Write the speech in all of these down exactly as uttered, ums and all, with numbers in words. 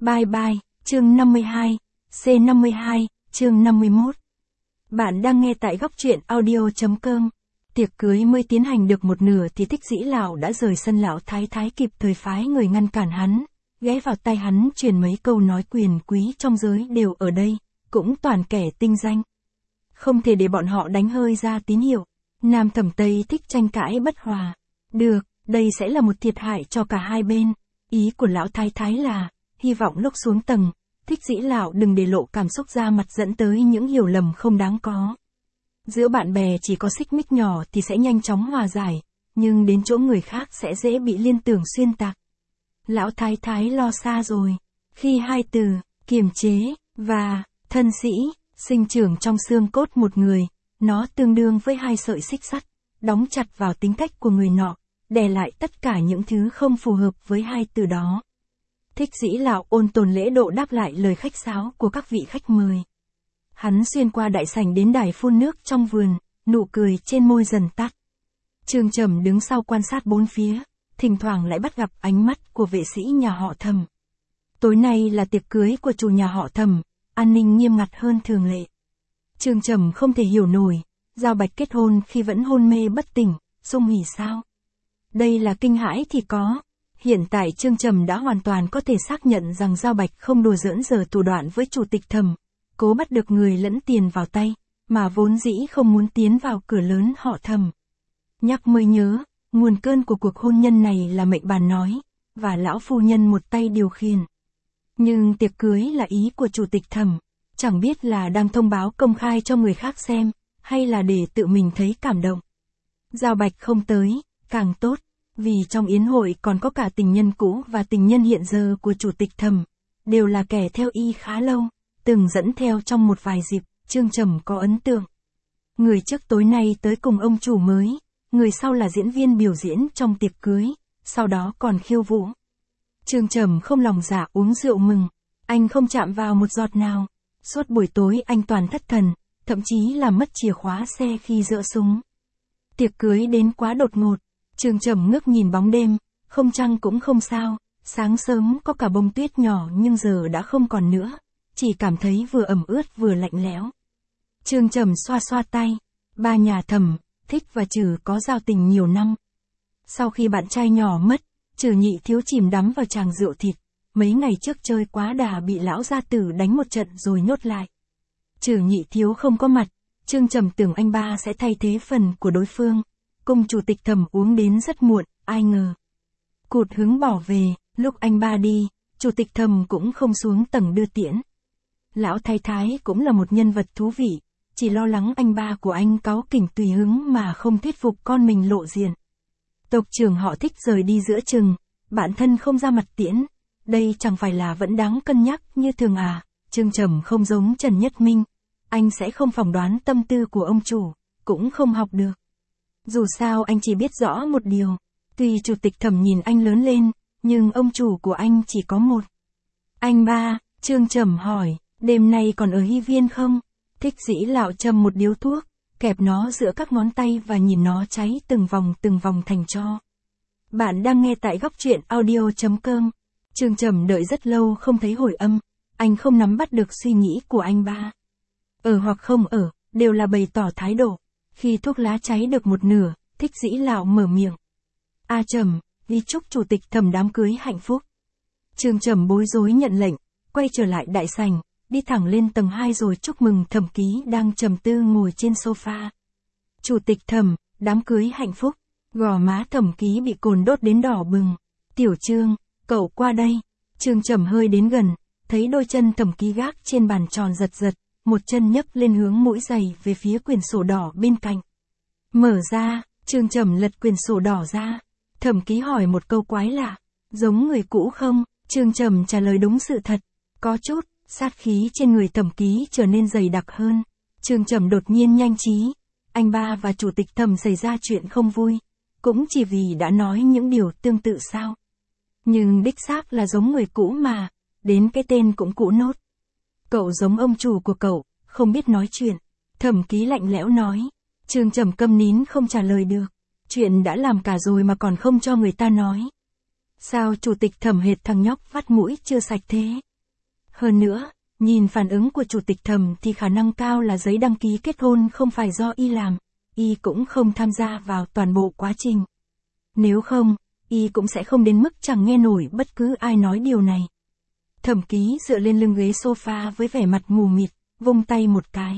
Bye bye, chương năm mươi hai, C năm mươi hai, chương năm mươi mốt. Bạn đang nghe tại góc truyện audio.com. Tiệc cưới mới tiến hành được một nửa thì Thích Dĩ Lão đã rời sân. Lão thái thái kịp thời phái người ngăn cản hắn, ghé vào tai hắn truyền mấy câu nói quyền quý trong giới đều ở đây, cũng toàn kẻ tinh danh. Không thể để bọn họ đánh hơi ra tín hiệu. Nam Thẩm Tây thích tranh cãi bất hòa. Được, đây sẽ là một thiệt hại cho cả hai bên. Ý của lão thái thái là, hy vọng lúc xuống tầng, Thích Dĩ Lão đừng để lộ cảm xúc ra mặt dẫn tới những hiểu lầm không đáng có. Giữa bạn bè chỉ có xích mích nhỏ thì sẽ nhanh chóng hòa giải, nhưng đến chỗ người khác sẽ dễ bị liên tưởng xuyên tạc. Lão thái thái lo xa rồi. Khi hai từ, kiềm chế, và, thân sĩ, sinh trưởng trong xương cốt một người, nó tương đương với hai sợi xích sắt, đóng chặt vào tính cách của người nọ, đè lại tất cả những thứ không phù hợp với hai từ đó. Thích Dĩ Lão ôn tồn lễ độ đáp lại lời khách sáo của các vị khách mời. Hắn xuyên qua đại sảnh đến đài phun nước trong vườn, nụ cười trên môi dần tắt. Trương Trầm đứng sau quan sát bốn phía, thỉnh thoảng lại bắt gặp ánh mắt của vệ sĩ nhà họ Thẩm. Tối nay là tiệc cưới của chủ nhà họ Thẩm, an ninh nghiêm ngặt hơn thường lệ. Trương Trầm không thể hiểu nổi, Giao Bạch kết hôn khi vẫn hôn mê bất tỉnh, dung hỉ sao? Đây là kinh hãi thì có. Hiện tại Trương Trầm đã hoàn toàn có thể xác nhận rằng Giao Bạch không đùa giỡn giở thủ đoạn với chủ tịch Thẩm, cố bắt được người lẫn tiền vào tay, mà vốn dĩ không muốn tiến vào cửa lớn họ Thẩm. Nhắc mới nhớ, nguồn cơn của cuộc hôn nhân này là mệnh bàn nói, và lão phu nhân một tay điều khiển. Nhưng tiệc cưới là ý của chủ tịch Thẩm, chẳng biết là đang thông báo công khai cho người khác xem, hay là để tự mình thấy cảm động. Giao Bạch không tới, càng tốt, vì trong yến hội còn có cả tình nhân cũ và tình nhân hiện giờ của chủ tịch Thẩm, đều là kẻ theo y khá lâu, từng dẫn theo trong một vài dịp, Trương Trầm có ấn tượng. Người trước tối nay tới cùng ông chủ mới, người sau là diễn viên biểu diễn trong tiệc cưới, sau đó còn khiêu vũ. Trương Trầm không lòng dạ uống rượu mừng, anh không chạm vào một giọt nào. Suốt buổi tối anh toàn thất thần, thậm chí là mất chìa khóa xe khi dỡ súng. Tiệc cưới đến quá đột ngột, Trương Trầm ngước nhìn bóng đêm, không trăng cũng không sao, sáng sớm có cả bông tuyết nhỏ nhưng giờ đã không còn nữa, chỉ cảm thấy vừa ẩm ướt vừa lạnh lẽo. Trương Trầm xoa xoa tay, ba nhà Thẩm, Thích và Trừ có giao tình nhiều năm. Sau khi bạn trai nhỏ mất, Trừ nhị thiếu chìm đắm vào tràng rượu thịt, mấy ngày trước chơi quá đà bị lão gia tử đánh một trận rồi nhốt lại. Trừ nhị thiếu không có mặt, Trương Trầm tưởng anh ba sẽ thay thế phần của đối phương, cùng chủ tịch Thẩm uống đến rất muộn, ai ngờ. Cụt hứng bỏ về, lúc anh ba đi, chủ tịch Thẩm cũng không xuống tầng đưa tiễn. Lão thái thái cũng là một nhân vật thú vị, chỉ lo lắng anh ba của anh cáu kỉnh tùy hứng mà không thuyết phục con mình lộ diện. Tộc trưởng họ Thích rời đi giữa chừng, bản thân không ra mặt tiễn, đây chẳng phải là vẫn đáng cân nhắc như thường à. Trương Trầm không giống Trần Nhất Minh, anh sẽ không phỏng đoán tâm tư của ông chủ, cũng không học được. Dù sao anh chỉ biết rõ một điều, tuy chủ tịch Thẩm nhìn anh lớn lên, nhưng ông chủ của anh chỉ có một. Anh ba, Trương Trầm hỏi, đêm nay còn ở Hy Viên không? Thích Dĩ Lão châm một điếu thuốc, kẹp nó giữa các ngón tay và nhìn nó cháy từng vòng từng vòng thành tro. Bạn đang nghe tại góc truyện audio.com. Trương Trầm đợi rất lâu không thấy hồi âm, anh không nắm bắt được suy nghĩ của anh ba. Ở hoặc không ở, đều là bày tỏ thái độ. Khi thuốc lá cháy được một nửa, Thích Dĩ Lão mở miệng. A Trầm, đi chúc chủ tịch Thẩm đám cưới hạnh phúc. Trương Trầm bối rối nhận lệnh, quay trở lại đại sảnh, đi thẳng lên tầng hai rồi chúc mừng Thẩm Ký đang trầm tư ngồi trên sofa. Chủ tịch Thẩm, đám cưới hạnh phúc. Gò má Thẩm Ký bị cồn đốt đến đỏ bừng. Tiểu Trương, cậu qua đây. Trương Trầm hơi đến gần, thấy đôi chân Thẩm Ký gác trên bàn tròn giật giật, một chân nhấc lên hướng mũi giày về phía quyển sổ đỏ bên cạnh. Mở ra, Trương Trầm lật quyển sổ đỏ ra. Thẩm Ký hỏi một câu quái lạ, giống người cũ không? Trương Trầm trả lời đúng sự thật, có chút. Sát khí trên người Thẩm Ký trở nên dày đặc hơn. Trương Trầm đột nhiên nhanh trí, anh ba và chủ tịch Thẩm xảy ra chuyện không vui, cũng chỉ vì đã nói những điều tương tự sao? Nhưng đích xác là giống người cũ mà, đến cái tên cũng cũ nốt. Cậu giống ông chủ của cậu, không biết nói chuyện. Thẩm Ký lạnh lẽo nói. Trương Trầm câm nín không trả lời được. Chuyện đã làm cả rồi mà còn không cho người ta nói. Sao chủ tịch Thẩm hệt thằng nhóc vắt mũi chưa sạch thế? Hơn nữa, nhìn phản ứng của chủ tịch Thẩm thì khả năng cao là giấy đăng ký kết hôn không phải do y làm, y cũng không tham gia vào toàn bộ quá trình. Nếu không, y cũng sẽ không đến mức chẳng nghe nổi bất cứ ai nói điều này. Thẩm Ký dựa lên lưng ghế sofa với vẻ mặt mù mịt, vung tay một cái.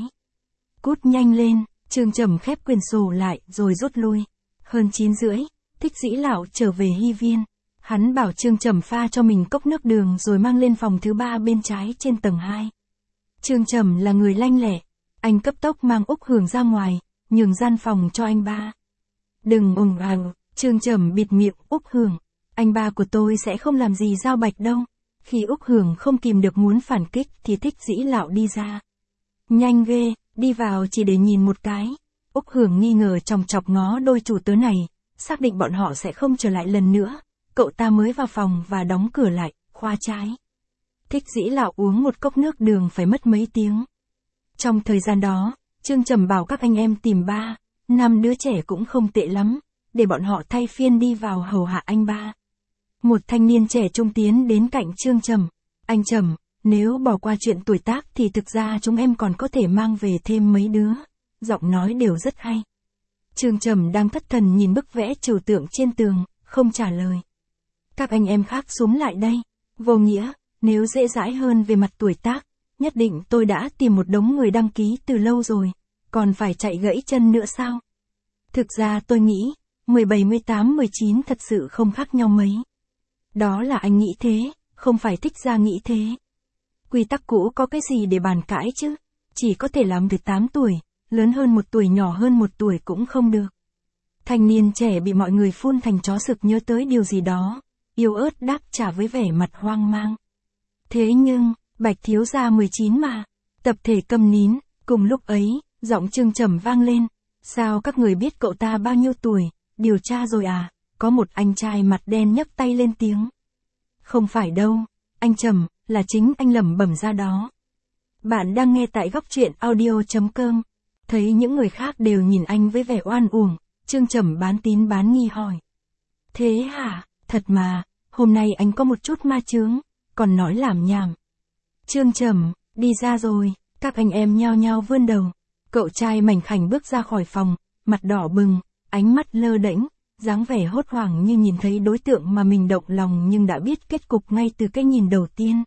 Cút nhanh lên, Trương Trầm khép quyển sổ lại rồi rút lui. Hơn chín rưỡi, Thích Dĩ Lão trở về Hy Viên. Hắn bảo Trương Trầm pha cho mình cốc nước đường rồi mang lên phòng thứ ba bên trái trên tầng hai. Trương Trầm là người lanh lẹ, anh cấp tốc mang Úc Hường ra ngoài, nhường gian phòng cho anh ba. Đừng ùng ào, Trương Trầm bịt miệng Úc Hường, anh ba của tôi sẽ không làm gì Giao Bạch đâu. Khi Úc Hường không kìm được muốn phản kích thì Thích Dĩ Lão đi ra. Nhanh ghê, đi vào chỉ để nhìn một cái. Úc Hường nghi ngờ chòng chọc ngó đôi chủ tớ này, xác định bọn họ sẽ không trở lại lần nữa. Cậu ta mới vào phòng và đóng cửa lại, khóa trái. Thích Dĩ Lão uống một cốc nước đường phải mất mấy tiếng. Trong thời gian đó, Trương Trầm bảo các anh em tìm ba, năm đứa trẻ cũng không tệ lắm, để bọn họ thay phiên đi vào hầu hạ anh ba. Một thanh niên trẻ trung tiến đến cạnh Trương Trầm. Anh Trầm, nếu bỏ qua chuyện tuổi tác thì thực ra chúng em còn có thể mang về thêm mấy đứa. Giọng nói đều rất hay. Trương Trầm đang thất thần nhìn bức vẽ trừu tượng trên tường, không trả lời. Các anh em khác xúm lại đây. Vô nghĩa, nếu dễ dãi hơn về mặt tuổi tác, nhất định tôi đã tìm một đống người đăng ký từ lâu rồi, còn phải chạy gãy chân nữa sao? Thực ra tôi nghĩ, mười bảy, mười tám, mười chín thật sự không khác nhau mấy. Đó là anh nghĩ thế, không phải Thích Gia nghĩ thế. Quy tắc cũ có cái gì để bàn cãi chứ? Chỉ có thể làm từ tám tuổi, lớn hơn một tuổi nhỏ hơn một tuổi cũng không được. Thanh niên trẻ bị mọi người phun thành chó sực nhớ tới điều gì đó, yếu ớt đáp trả với vẻ mặt hoang mang. Thế nhưng, Bạch thiếu gia mười chín mà. Tập thể câm nín, cùng lúc ấy, giọng Trương Trầm vang lên. Sao các người biết cậu ta bao nhiêu tuổi? Điều tra rồi à? Có một anh trai mặt đen nhấc tay lên tiếng. Không phải đâu, anh Trầm, là chính anh lẩm bẩm ra đó. Bạn đang nghe tại góc truyện audio chấm com. Thấy những người khác đều nhìn anh với vẻ oan uổng, Trương Trầm bán tín bán nghi hỏi. Thế hả? Thật mà, hôm nay anh có một chút ma chướng, còn nói làm nhảm. Trương Trầm, đi ra rồi, các anh em nhao nhao vươn đầu. Cậu trai mảnh khảnh bước ra khỏi phòng, mặt đỏ bừng, ánh mắt lơ đễnh, dáng vẻ hốt hoảng như nhìn thấy đối tượng mà mình động lòng nhưng đã biết kết cục ngay từ cái nhìn đầu tiên.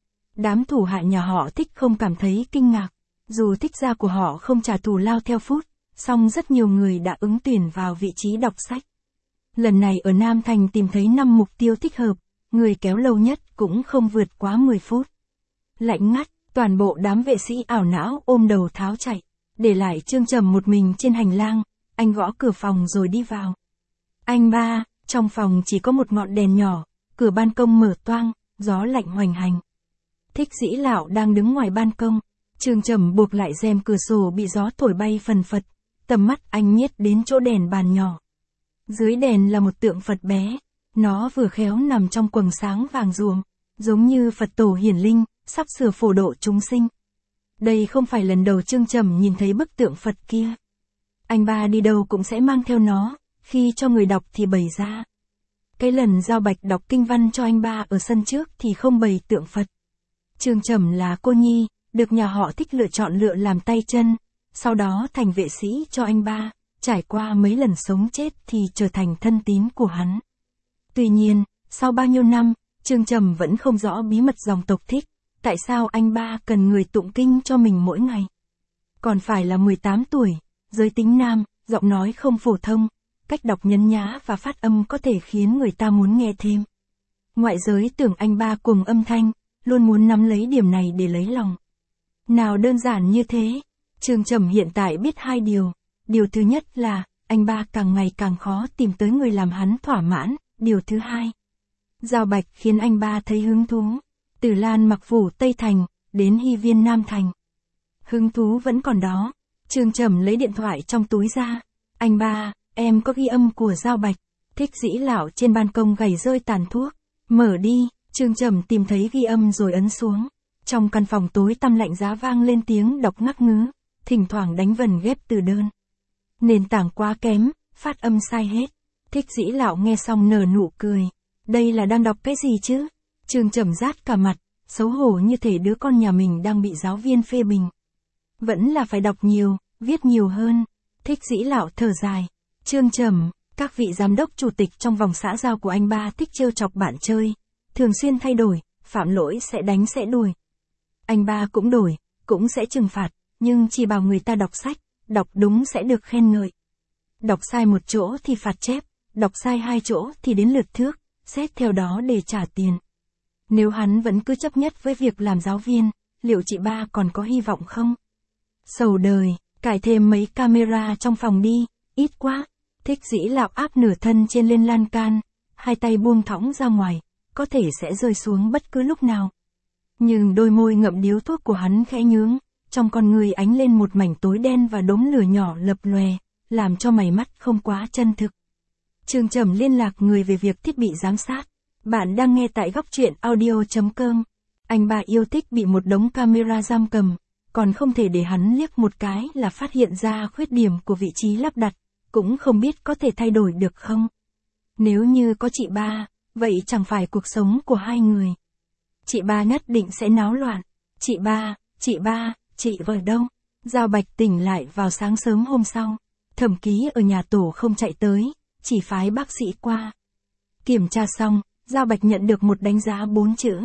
Đám thủ hạ nhà họ Thích không cảm thấy kinh ngạc, dù Thích gia của họ không trả thù lao theo phút, song rất nhiều người đã ứng tuyển vào vị trí đọc sách. Lần này ở Nam Thành tìm thấy năm mục tiêu thích hợp, người kéo lâu nhất cũng không vượt quá mười phút. Lạnh ngắt, toàn bộ đám vệ sĩ ảo não ôm đầu tháo chạy, để lại Trương Trầm một mình trên hành lang, anh gõ cửa phòng rồi đi vào. Anh ba, trong phòng chỉ có một ngọn đèn nhỏ, cửa ban công mở toang, gió lạnh hoành hành. Thích Dĩ Lão đang đứng ngoài ban công, Trương Trầm buộc lại rèm cửa sổ bị gió thổi bay phần phật, tầm mắt anh nhét đến chỗ đèn bàn nhỏ. Dưới đèn là một tượng Phật bé, nó vừa khéo nằm trong quầng sáng vàng ruộm, giống như Phật tổ hiển linh, sắp sửa phổ độ chúng sinh. Đây không phải lần đầu Trương Trầm nhìn thấy bức tượng Phật kia. Anh ba đi đâu cũng sẽ mang theo nó, khi cho người đọc thì bày ra. Cái lần Giao Bạch đọc kinh văn cho anh ba ở sân trước thì không bày tượng Phật. Trương Trầm là cô nhi, được nhà họ Thích lựa chọn lựa làm tay chân, sau đó thành vệ sĩ cho anh ba, trải qua mấy lần sống chết thì trở thành thân tín của hắn. Tuy nhiên, sau bao nhiêu năm, Trương Trầm vẫn không rõ bí mật dòng tộc Thích, tại sao anh ba cần người tụng kinh cho mình mỗi ngày. Còn phải là mười tám tuổi, giới tính nam, giọng nói không phổ thông, cách đọc nhấn nhá và phát âm có thể khiến người ta muốn nghe thêm. Ngoại giới tưởng anh ba cùng âm thanh, luôn muốn nắm lấy điểm này để lấy lòng. Nào đơn giản như thế, Trương Trầm hiện tại biết hai điều. Điều thứ nhất là, anh ba càng ngày càng khó tìm tới người làm hắn thỏa mãn. Điều thứ hai, Giao Bạch khiến anh ba thấy hứng thú. Từ Lan Mặc Phủ Tây Thành, đến Hy Viên Nam Thành. Hứng thú vẫn còn đó. Trương Trầm lấy điện thoại trong túi ra. Anh ba, em có ghi âm của Giao Bạch. Thích Dĩ Lão trên ban công gầy rơi tàn thuốc. Mở đi, Trương Trầm tìm thấy ghi âm rồi ấn xuống. Trong căn phòng tối tăm lạnh giá vang lên tiếng đọc ngắc ngứ, thỉnh thoảng đánh vần ghép từ đơn. Nền tảng quá kém, phát âm sai hết. Thích Dĩ Lão nghe xong nở nụ cười. Đây là đang đọc cái gì chứ? Trương Trầm rát cả mặt, xấu hổ như thể đứa con nhà mình đang bị giáo viên phê bình. Vẫn là phải đọc nhiều, viết nhiều hơn. Thích Dĩ Lão thở dài. Trương Trầm, các vị giám đốc chủ tịch trong vòng xã giao của anh ba thích trêu chọc bạn chơi, thường xuyên thay đổi, phạm lỗi sẽ đánh sẽ đuổi. Anh ba cũng đổi, cũng sẽ trừng phạt, nhưng chỉ bảo người ta đọc sách, đọc đúng sẽ được khen ngợi. Đọc sai một chỗ thì phạt chép, đọc sai hai chỗ thì đến lượt thước, xét theo đó để trả tiền. Nếu hắn vẫn cứ chấp nhất với việc làm giáo viên, liệu chị ba còn có hy vọng không? Sầu đời, cài thêm mấy camera trong phòng đi, ít quá. Thích Dĩ Lão áp nửa thân trên lên lan can, hai tay buông thõng ra ngoài, có thể sẽ rơi xuống bất cứ lúc nào. Nhưng đôi môi ngậm điếu thuốc của hắn khẽ nhướng, trong con người ánh lên một mảnh tối đen và đốm lửa nhỏ lập lòe, làm cho mày mắt không quá chân thực. Trương Trầm liên lạc người về việc thiết bị giám sát. Bạn đang nghe tại góc truyện audio chấm com. Anh ba yêu thích bị một đống camera giam cầm, còn không thể để hắn liếc một cái là phát hiện ra khuyết điểm của vị trí lắp đặt, cũng không biết có thể thay đổi được không. Nếu như có chị ba, vậy chẳng phải cuộc sống của hai người. Chị ba nhất định sẽ náo loạn. Chị ba, chị ba, chị vợ đâu? Giao Bạch tỉnh lại vào sáng sớm hôm sau. Thẩm Ký ở nhà tổ không chạy tới, chỉ phái bác sĩ qua. Kiểm tra xong, Giao Bạch nhận được một đánh giá bốn chữ.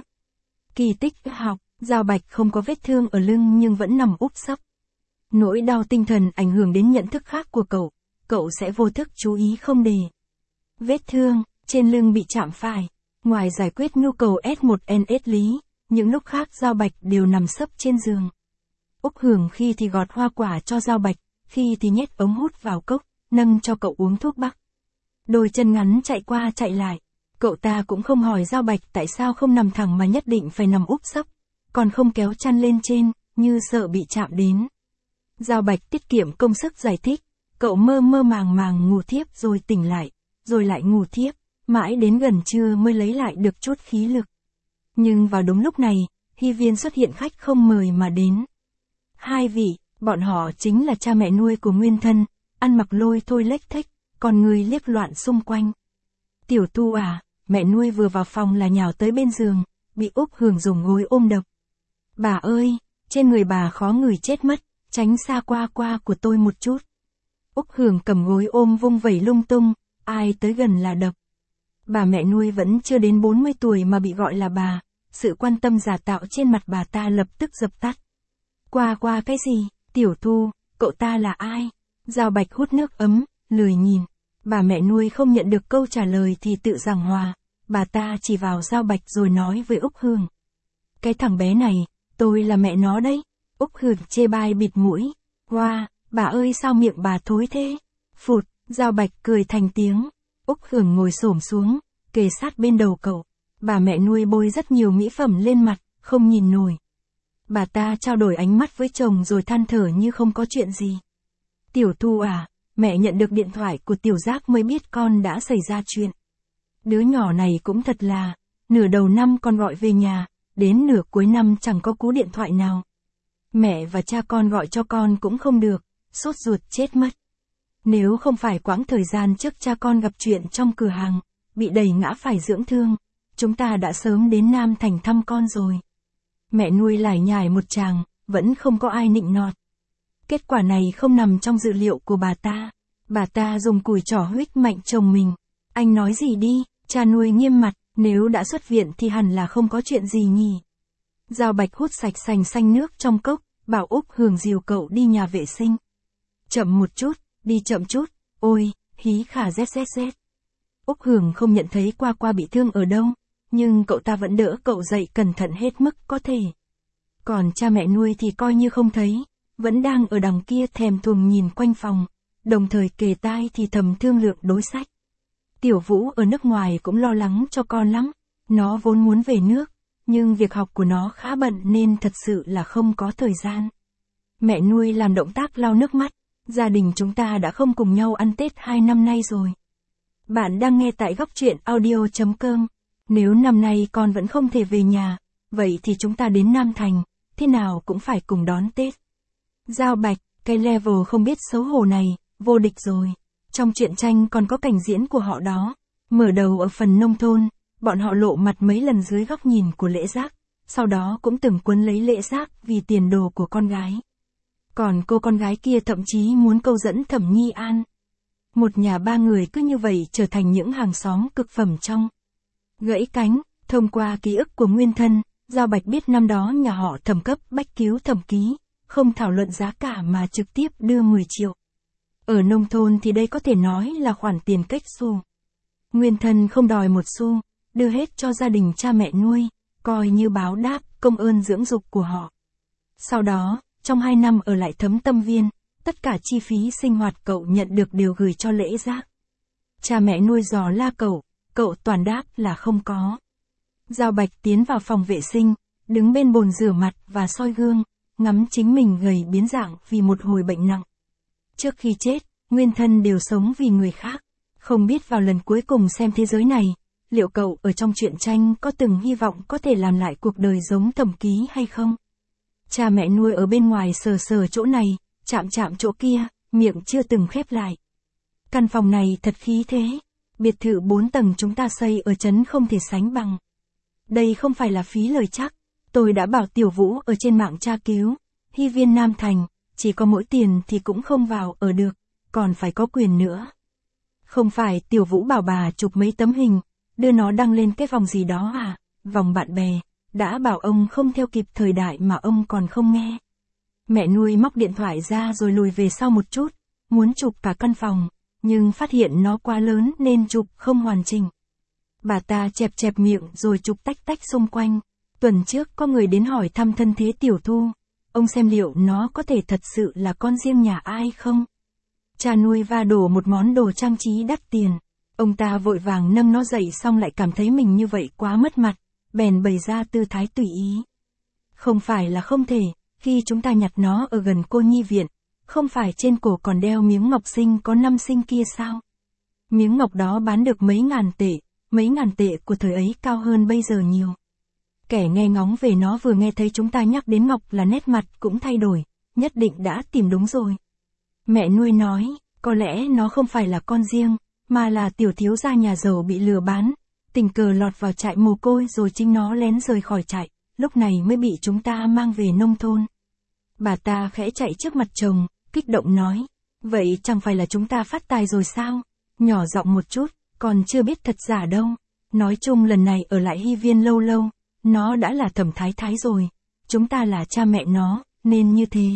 Kỳ tích học. Giao Bạch không có vết thương ở lưng nhưng vẫn nằm úp sấp. Nỗi đau tinh thần ảnh hưởng đến nhận thức khác của cậu, cậu sẽ vô thức chú ý không đề. Vết thương, trên lưng bị chạm phải. Ngoài giải quyết nhu cầu S một N S lý, những lúc khác Giao Bạch đều nằm sấp trên giường. Úc Hưởng khi thì gọt hoa quả cho Giao Bạch, khi thì nhét ống hút vào cốc, nâng cho cậu uống thuốc bắc. Đôi chân ngắn chạy qua chạy lại. Cậu ta cũng không hỏi Giao Bạch tại sao không nằm thẳng mà nhất định phải nằm úp sấp, còn không kéo chăn lên trên, như sợ bị chạm đến. Giao Bạch tiết kiệm công sức giải thích, cậu mơ mơ màng màng ngủ thiếp rồi tỉnh lại, rồi lại ngủ thiếp, mãi đến gần trưa mới lấy lại được chút khí lực. Nhưng vào đúng lúc này, Hy Viên xuất hiện khách không mời mà đến. Hai vị, bọn họ chính là cha mẹ nuôi của Nguyên Thân, ăn mặc lôi thôi lếch thếch, còn người liếc loạn xung quanh. Tiểu Tu à, mẹ nuôi vừa vào phòng là nhào tới bên giường, bị Úc Hưởng dùng gối ôm đập. Bà ơi, trên người bà khó ngửi chết mất, tránh xa qua qua của tôi một chút. Úc Hưởng cầm gối ôm vung vẩy lung tung, ai tới gần là đập. Bà mẹ nuôi vẫn chưa đến bốn mươi tuổi mà bị gọi là bà, sự quan tâm giả tạo trên mặt bà ta lập tức dập tắt. Qua qua cái gì, Tiểu Thu, cậu ta là ai? Giao Bạch hút nước ấm, lười nhìn. Bà mẹ nuôi không nhận được câu trả lời thì tự giảng hòa, bà ta chỉ vào Giao Bạch rồi nói với Úc Hưởng. Cái thằng bé này, tôi là mẹ nó đấy. Úc Hưởng chê bai bịt mũi. Hoa, wow, bà ơi sao miệng bà thối thế? Phụt, Giao Bạch cười thành tiếng. Úc Hưởng ngồi xổm xuống, kề sát bên đầu cậu. Bà mẹ nuôi bôi rất nhiều mỹ phẩm lên mặt, không nhìn nổi. Bà ta trao đổi ánh mắt với chồng rồi than thở như không có chuyện gì. Tiểu Thu à, mẹ nhận được điện thoại của Tiểu Giác mới biết con đã xảy ra chuyện. Đứa nhỏ này cũng thật là, nửa đầu năm con gọi về nhà, đến nửa cuối năm chẳng có cú điện thoại nào. Mẹ và cha con gọi cho con cũng không được, sốt ruột chết mất. Nếu không phải quãng thời gian trước cha con gặp chuyện trong cửa hàng, bị đẩy ngã phải dưỡng thương, chúng ta đã sớm đến Nam Thành thăm con rồi. Mẹ nuôi lải nhải một tràng, vẫn không có ai nịnh nọt. Kết quả này không nằm trong dự liệu của bà ta. Bà ta dùng cùi trỏ huých mạnh chồng mình. Anh nói gì đi, cha nuôi nghiêm mặt, nếu đã xuất viện thì hẳn là không có chuyện gì nhỉ. Giao Bạch hút sạch sành xanh nước trong cốc, bảo Úc Hưởng dìu cậu đi nhà vệ sinh. Chậm một chút, đi chậm chút, ôi, hí khả zzz. Úc Hưởng không nhận thấy qua qua bị thương ở đâu, nhưng cậu ta vẫn đỡ cậu dậy cẩn thận hết mức có thể. Còn cha mẹ nuôi thì coi như không thấy, vẫn đang ở đằng kia thèm thuồng nhìn quanh phòng, đồng thời kề tai thì thầm thương lượng đối sách. Tiểu Vũ ở nước ngoài cũng lo lắng cho con lắm, nó vốn muốn về nước, nhưng việc học của nó khá bận nên thật sự là không có thời gian. Mẹ nuôi làm động tác lau nước mắt, gia đình chúng ta đã không cùng nhau ăn Tết hai năm nay rồi. Bạn đang nghe tại góc truyện audio chấm com. Nếu năm nay con vẫn không thể về nhà, vậy thì chúng ta đến Nam Thành, thế nào cũng phải cùng đón Tết. Giao Bạch, cái level không biết xấu hổ này, vô địch rồi. Trong truyện tranh còn có cảnh diễn của họ đó. Mở đầu ở phần nông thôn, bọn họ lộ mặt mấy lần dưới góc nhìn của Lễ Giác, sau đó cũng từng quấn lấy Lễ Giác vì tiền đồ của con gái. Còn cô con gái kia thậm chí muốn câu dẫn Thẩm Nhi An. Một nhà ba người cứ như vậy trở thành những hàng xóm cực phẩm trong gãy cánh. Thông qua ký ức của nguyên thân, Giao Bạch biết năm đó nhà họ Thẩm cấp bách cứu Thẩm Ký, không thảo luận giá cả mà trực tiếp đưa mười triệu. Ở nông thôn thì đây có thể nói là khoản tiền cách xù. Nguyên thân không đòi một xu, đưa hết cho gia đình cha mẹ nuôi, coi như báo đáp công ơn dưỡng dục của họ. Sau đó, trong hai năm ở lại Thấm Tâm Viên, tất cả chi phí sinh hoạt cậu nhận được đều gửi cho Lễ Giác. Cha mẹ nuôi dò la cậu, cậu toàn đáp là không có. Giao Bạch tiến vào phòng vệ sinh, đứng bên bồn rửa mặt và soi gương, ngắm chính mình gầy biến dạng vì một hồi bệnh nặng. Trước khi chết, nguyên thân đều sống vì người khác. Không biết vào lần cuối cùng xem thế giới này, liệu cậu ở trong truyện tranh có từng hy vọng có thể làm lại cuộc đời giống Thẩm Ký hay không? Cha mẹ nuôi ở bên ngoài sờ sờ chỗ này, chạm chạm chỗ kia, miệng chưa từng khép lại. Căn phòng này thật khí thế. Biệt thự bốn tầng chúng ta xây ở trấn không thể sánh bằng. Đây không phải là phí lời chắc. Tôi đã bảo Tiểu Vũ ở trên mạng tra cứu. Hy viên Nam Thành, chỉ có mỗi tiền thì cũng không vào ở được, còn phải có quyền nữa. Không phải Tiểu Vũ bảo bà chụp mấy tấm hình, đưa nó đăng lên cái vòng gì đó à, vòng bạn bè. Đã bảo ông không theo kịp thời đại mà ông còn không nghe. Mẹ nuôi móc điện thoại ra rồi lùi về sau một chút, muốn chụp cả căn phòng, nhưng phát hiện nó quá lớn nên chụp không hoàn chỉnh. Bà ta chẹp chẹp miệng rồi chụp tách tách xung quanh. Tuần trước có người đến hỏi thăm thân thế Tiểu Thu, ông xem liệu nó có thể thật sự là con riêng nhà ai không? Cha nuôi va đổ một món đồ trang trí đắt tiền, ông ta vội vàng nâng nó dậy xong lại cảm thấy mình như vậy quá mất mặt, bèn bày ra tư thái tùy ý. Không phải là không thể, khi chúng ta nhặt nó ở gần cô nhi viện, không phải trên cổ còn đeo miếng ngọc sinh có năm sinh kia sao? Miếng ngọc đó bán được mấy ngàn tệ, mấy ngàn tệ của thời ấy cao hơn bây giờ nhiều. Kẻ nghe ngóng về nó vừa nghe thấy chúng ta nhắc đến ngọc là nét mặt cũng thay đổi, nhất định đã tìm đúng rồi. Mẹ nuôi nói, có lẽ nó không phải là con riêng, mà là tiểu thiếu gia nhà giàu bị lừa bán, tình cờ lọt vào trại mồ côi rồi chính nó lén rời khỏi trại, lúc này mới bị chúng ta mang về nông thôn. Bà ta khẽ chạy trước mặt chồng, kích động nói, vậy chẳng phải là chúng ta phát tài rồi sao? Nhỏ giọng một chút, còn chưa biết thật giả đâu. Nói chung lần này ở lại Hy viên lâu lâu, nó đã là Thẩm thái thái rồi, chúng ta là cha mẹ nó, nên như thế.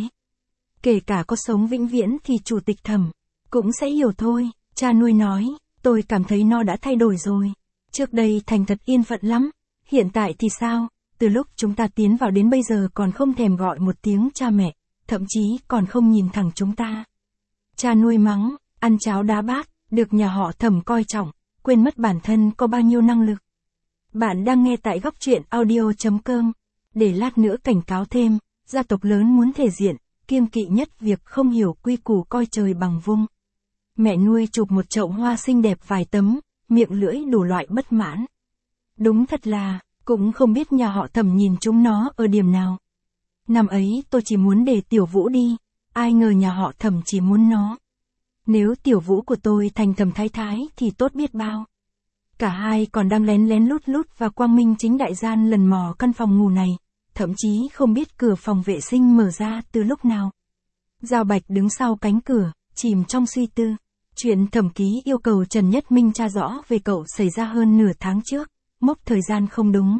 Kể cả có sống vĩnh viễn thì chủ tịch Thẩm cũng sẽ hiểu thôi. Cha nuôi nói, tôi cảm thấy nó đã thay đổi rồi. Trước đây thành thật yên phận lắm, hiện tại thì sao? Từ lúc chúng ta tiến vào đến bây giờ còn không thèm gọi một tiếng cha mẹ, thậm chí còn không nhìn thẳng chúng ta. Cha nuôi mắng, ăn cháo đá bát, được nhà họ Thẩm coi trọng, quên mất bản thân có bao nhiêu năng lực. Bạn đang nghe tại góc truyện audio chấm com. Để lát nữa cảnh cáo thêm, gia tộc lớn muốn thể diện, kiêng kỵ nhất việc không hiểu quy củ coi trời bằng vung. Mẹ nuôi chụp một chậu hoa xinh đẹp vài tấm, miệng lưỡi đủ loại bất mãn. Đúng thật là, cũng không biết nhà họ Thẩm nhìn chúng nó ở điểm nào. Năm ấy tôi chỉ muốn để Tiểu Vũ đi, ai ngờ nhà họ Thẩm chỉ muốn nó. Nếu Tiểu Vũ của tôi thành Thẩm thái thái thì tốt biết bao. Cả hai còn đang lén lén lút lút và quang minh chính đại gian lần mò căn phòng ngủ này, thậm chí không biết cửa phòng vệ sinh mở ra từ lúc nào. Giao Bạch đứng sau cánh cửa, chìm trong suy tư. Chuyện Thẩm Ký yêu cầu Trần Nhất Minh tra rõ về cậu xảy ra hơn nửa tháng trước, mốc thời gian không đúng.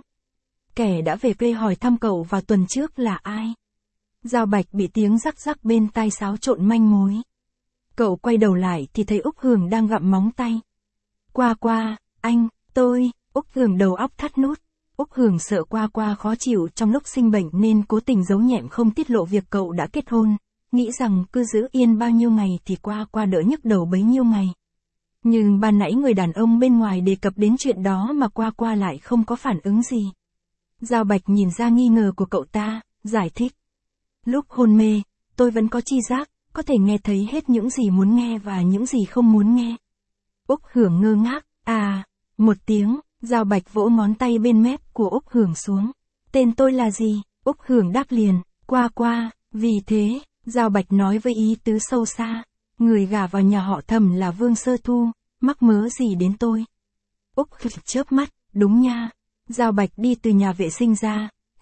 Kẻ đã về quê hỏi thăm cậu vào tuần trước là ai? Giao Bạch bị tiếng rắc rắc bên tai xáo trộn manh mối. Cậu quay đầu lại thì thấy Úc Hường đang gặm móng tay. Qua qua, anh, tôi, Úc Hường đầu óc thắt nút. Úc Hường sợ Qua Qua khó chịu trong lúc sinh bệnh nên cố tình giấu nhẹm không tiết lộ việc cậu đã kết hôn, nghĩ rằng cứ giữ yên bao nhiêu ngày thì Qua Qua đỡ nhức đầu bấy nhiêu ngày. Nhưng ban nãy người đàn ông bên ngoài đề cập đến chuyện đó mà Qua Qua lại không có phản ứng gì. Giao Bạch nhìn ra nghi ngờ của cậu ta, giải thích. Lúc hôn mê, tôi vẫn có chi giác, có thể nghe thấy hết những gì muốn nghe và những gì không muốn nghe. Úc Hưởng ngơ ngác, à, một tiếng, Giao Bạch vỗ ngón tay bên mép của Úc Hưởng xuống. Tên tôi là gì? Úc Hưởng đáp liền, Qua Qua, vì thế, Giao Bạch nói với ý tứ sâu xa. Người gả vào nhà họ Thẩm là Vương Sơ Thu, mắc mớ gì đến tôi? Úc Hưởng chớp mắt, đúng nha. Giao Bạch đi từ nhà vệ sinh ra,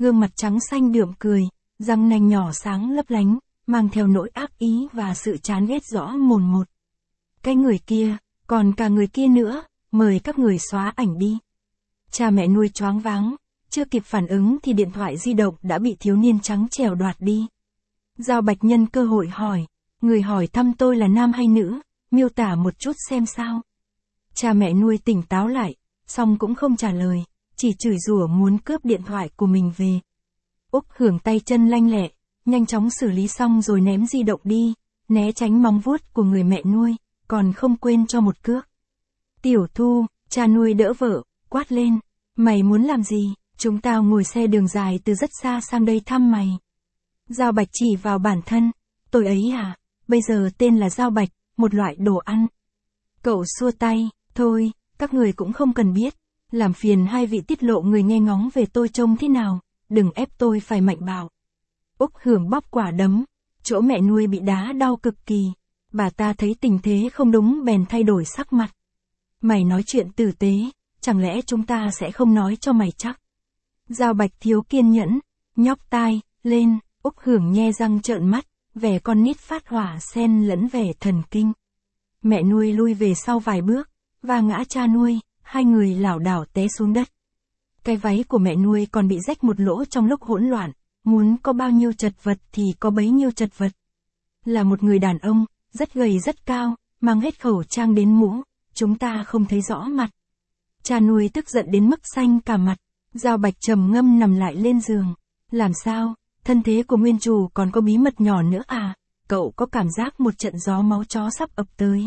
gương mặt trắng xanh đượm cười, răng nanh nhỏ sáng lấp lánh, mang theo nỗi ác ý và sự chán ghét rõ mồn một. Cái người kia, còn cả người kia nữa, mời các người xóa ảnh đi. Cha mẹ nuôi choáng váng, chưa kịp phản ứng thì điện thoại di động đã bị thiếu niên trắng trẻo đoạt đi. Giao Bạch nhân cơ hội hỏi, người hỏi thăm tôi là nam hay nữ, miêu tả một chút xem sao. Cha mẹ nuôi tỉnh táo lại, xong cũng không trả lời, chỉ chửi rủa muốn cướp điện thoại của mình về. Úc Hưởng tay chân lanh lẹ, nhanh chóng xử lý xong rồi ném di động đi, né tránh móng vuốt của người mẹ nuôi, còn không quên cho một cước. Tiểu Thu, cha nuôi đỡ vợ, quát lên, mày muốn làm gì, chúng tao ngồi xe đường dài từ rất xa sang đây thăm mày. Giao Bạch chỉ vào bản thân, tôi ấy à, bây giờ tên là Giao Bạch, một loại đồ ăn. Cậu xua tay, thôi, các người cũng không cần biết, làm phiền hai vị tiết lộ người nghe ngóng về tôi trông thế nào, đừng ép tôi phải mạnh bạo. Úc Hưởng bóp quả đấm, chỗ mẹ nuôi bị đá đau cực kỳ, bà ta thấy tình thế không đúng bèn thay đổi sắc mặt. Mày nói chuyện tử tế, chẳng lẽ chúng ta sẽ không nói cho mày chắc? Giao Bạch thiếu kiên nhẫn, nhóc tai, lên, Úc Hưởng nhe răng trợn mắt, vẻ con nít phát hỏa xen lẫn vẻ thần kinh. Mẹ nuôi lui về sau vài bước, và ngã cha nuôi, hai người lảo đảo té xuống đất. Cái váy của mẹ nuôi còn bị rách một lỗ trong lúc hỗn loạn, muốn có bao nhiêu chật vật thì có bấy nhiêu chật vật. Là một người đàn ông, rất gầy rất cao, mang hết khẩu trang đến mũ, chúng ta không thấy rõ mặt. Cha nuôi tức giận đến mức xanh cả mặt, Giao Bạch trầm ngâm nằm lại lên giường. Làm sao, thân thế của nguyên chủ còn có bí mật nhỏ nữa à, cậu có cảm giác một trận gió máu chó sắp ập tới.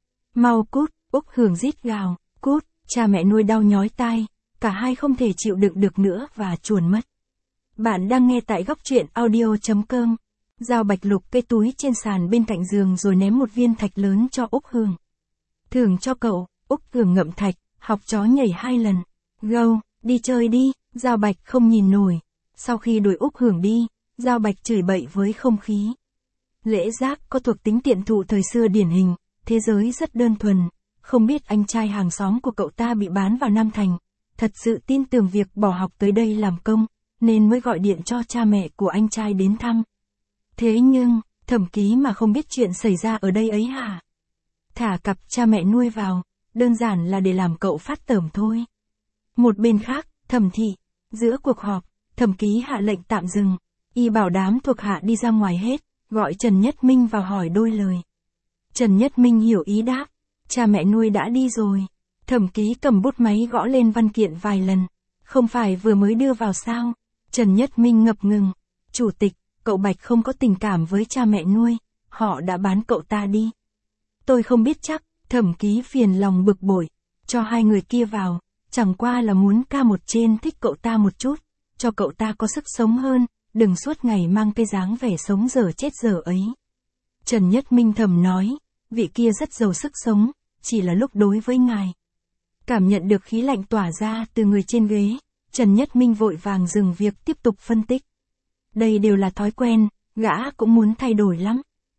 Mau cút, Úc Hưởng rít gào, cút, cha mẹ nuôi đau nhói tai, cả hai không thể chịu đựng được nữa và chuồn mất. Bạn đang nghe tại góc truyện audio chấm com. Giao Bạch lục cái túi trên sàn bên cạnh giường rồi ném một viên thạch lớn cho Úc Hưởng. Thưởng cho cậu, Úc Hưởng ngậm thạch, học chó nhảy hai lần. Gâu, đi chơi đi, Giao Bạch không nhìn nổi. Sau khi đuổi Úc Hưởng đi, Giao Bạch chửi bậy với không khí. Lễ giác có thuộc tính tiện thụ thời xưa điển hình, thế giới rất đơn thuần, không biết anh trai hàng xóm của cậu ta bị bán vào Nam Thành, thật sự tin tưởng việc bỏ học tới đây làm công, nên mới gọi điện cho cha mẹ của anh trai đến thăm. Thế nhưng, Thẩm Ký mà không biết chuyện xảy ra ở đây ấy hả? Thả cặp cha mẹ nuôi vào, đơn giản là để làm cậu phát tởm thôi. Một bên khác, Thẩm Thị, giữa cuộc họp, Thẩm Ký hạ lệnh tạm dừng, y bảo đám thuộc hạ đi ra ngoài hết, gọi Trần Nhất Minh vào hỏi đôi lời. Trần Nhất Minh hiểu ý đáp, cha mẹ nuôi đã đi rồi. Thẩm Ký cầm bút máy gõ lên văn kiện vài lần, không phải vừa mới đưa vào sao? Trần Nhất Minh ngập ngừng, chủ tịch, cậu Bạch không có tình cảm với cha mẹ nuôi, họ đã bán cậu ta đi. Tôi không biết chắc, Thẩm Ký phiền lòng bực bội, cho hai người kia vào, chẳng qua là muốn ca một trên thích cậu ta một chút, cho cậu ta có sức sống hơn, đừng suốt ngày mang cái dáng vẻ sống dở chết dở ấy. Trần Nhất Minh thầm nói, vị kia rất giàu sức sống, chỉ là lúc đối với ngài. Cảm nhận được khí lạnh tỏa ra từ người trên ghế, Trần Nhất Minh vội vàng dừng việc tiếp tục phân tích. Đây đều là thói quen, gã cũng muốn thay đổi lắm.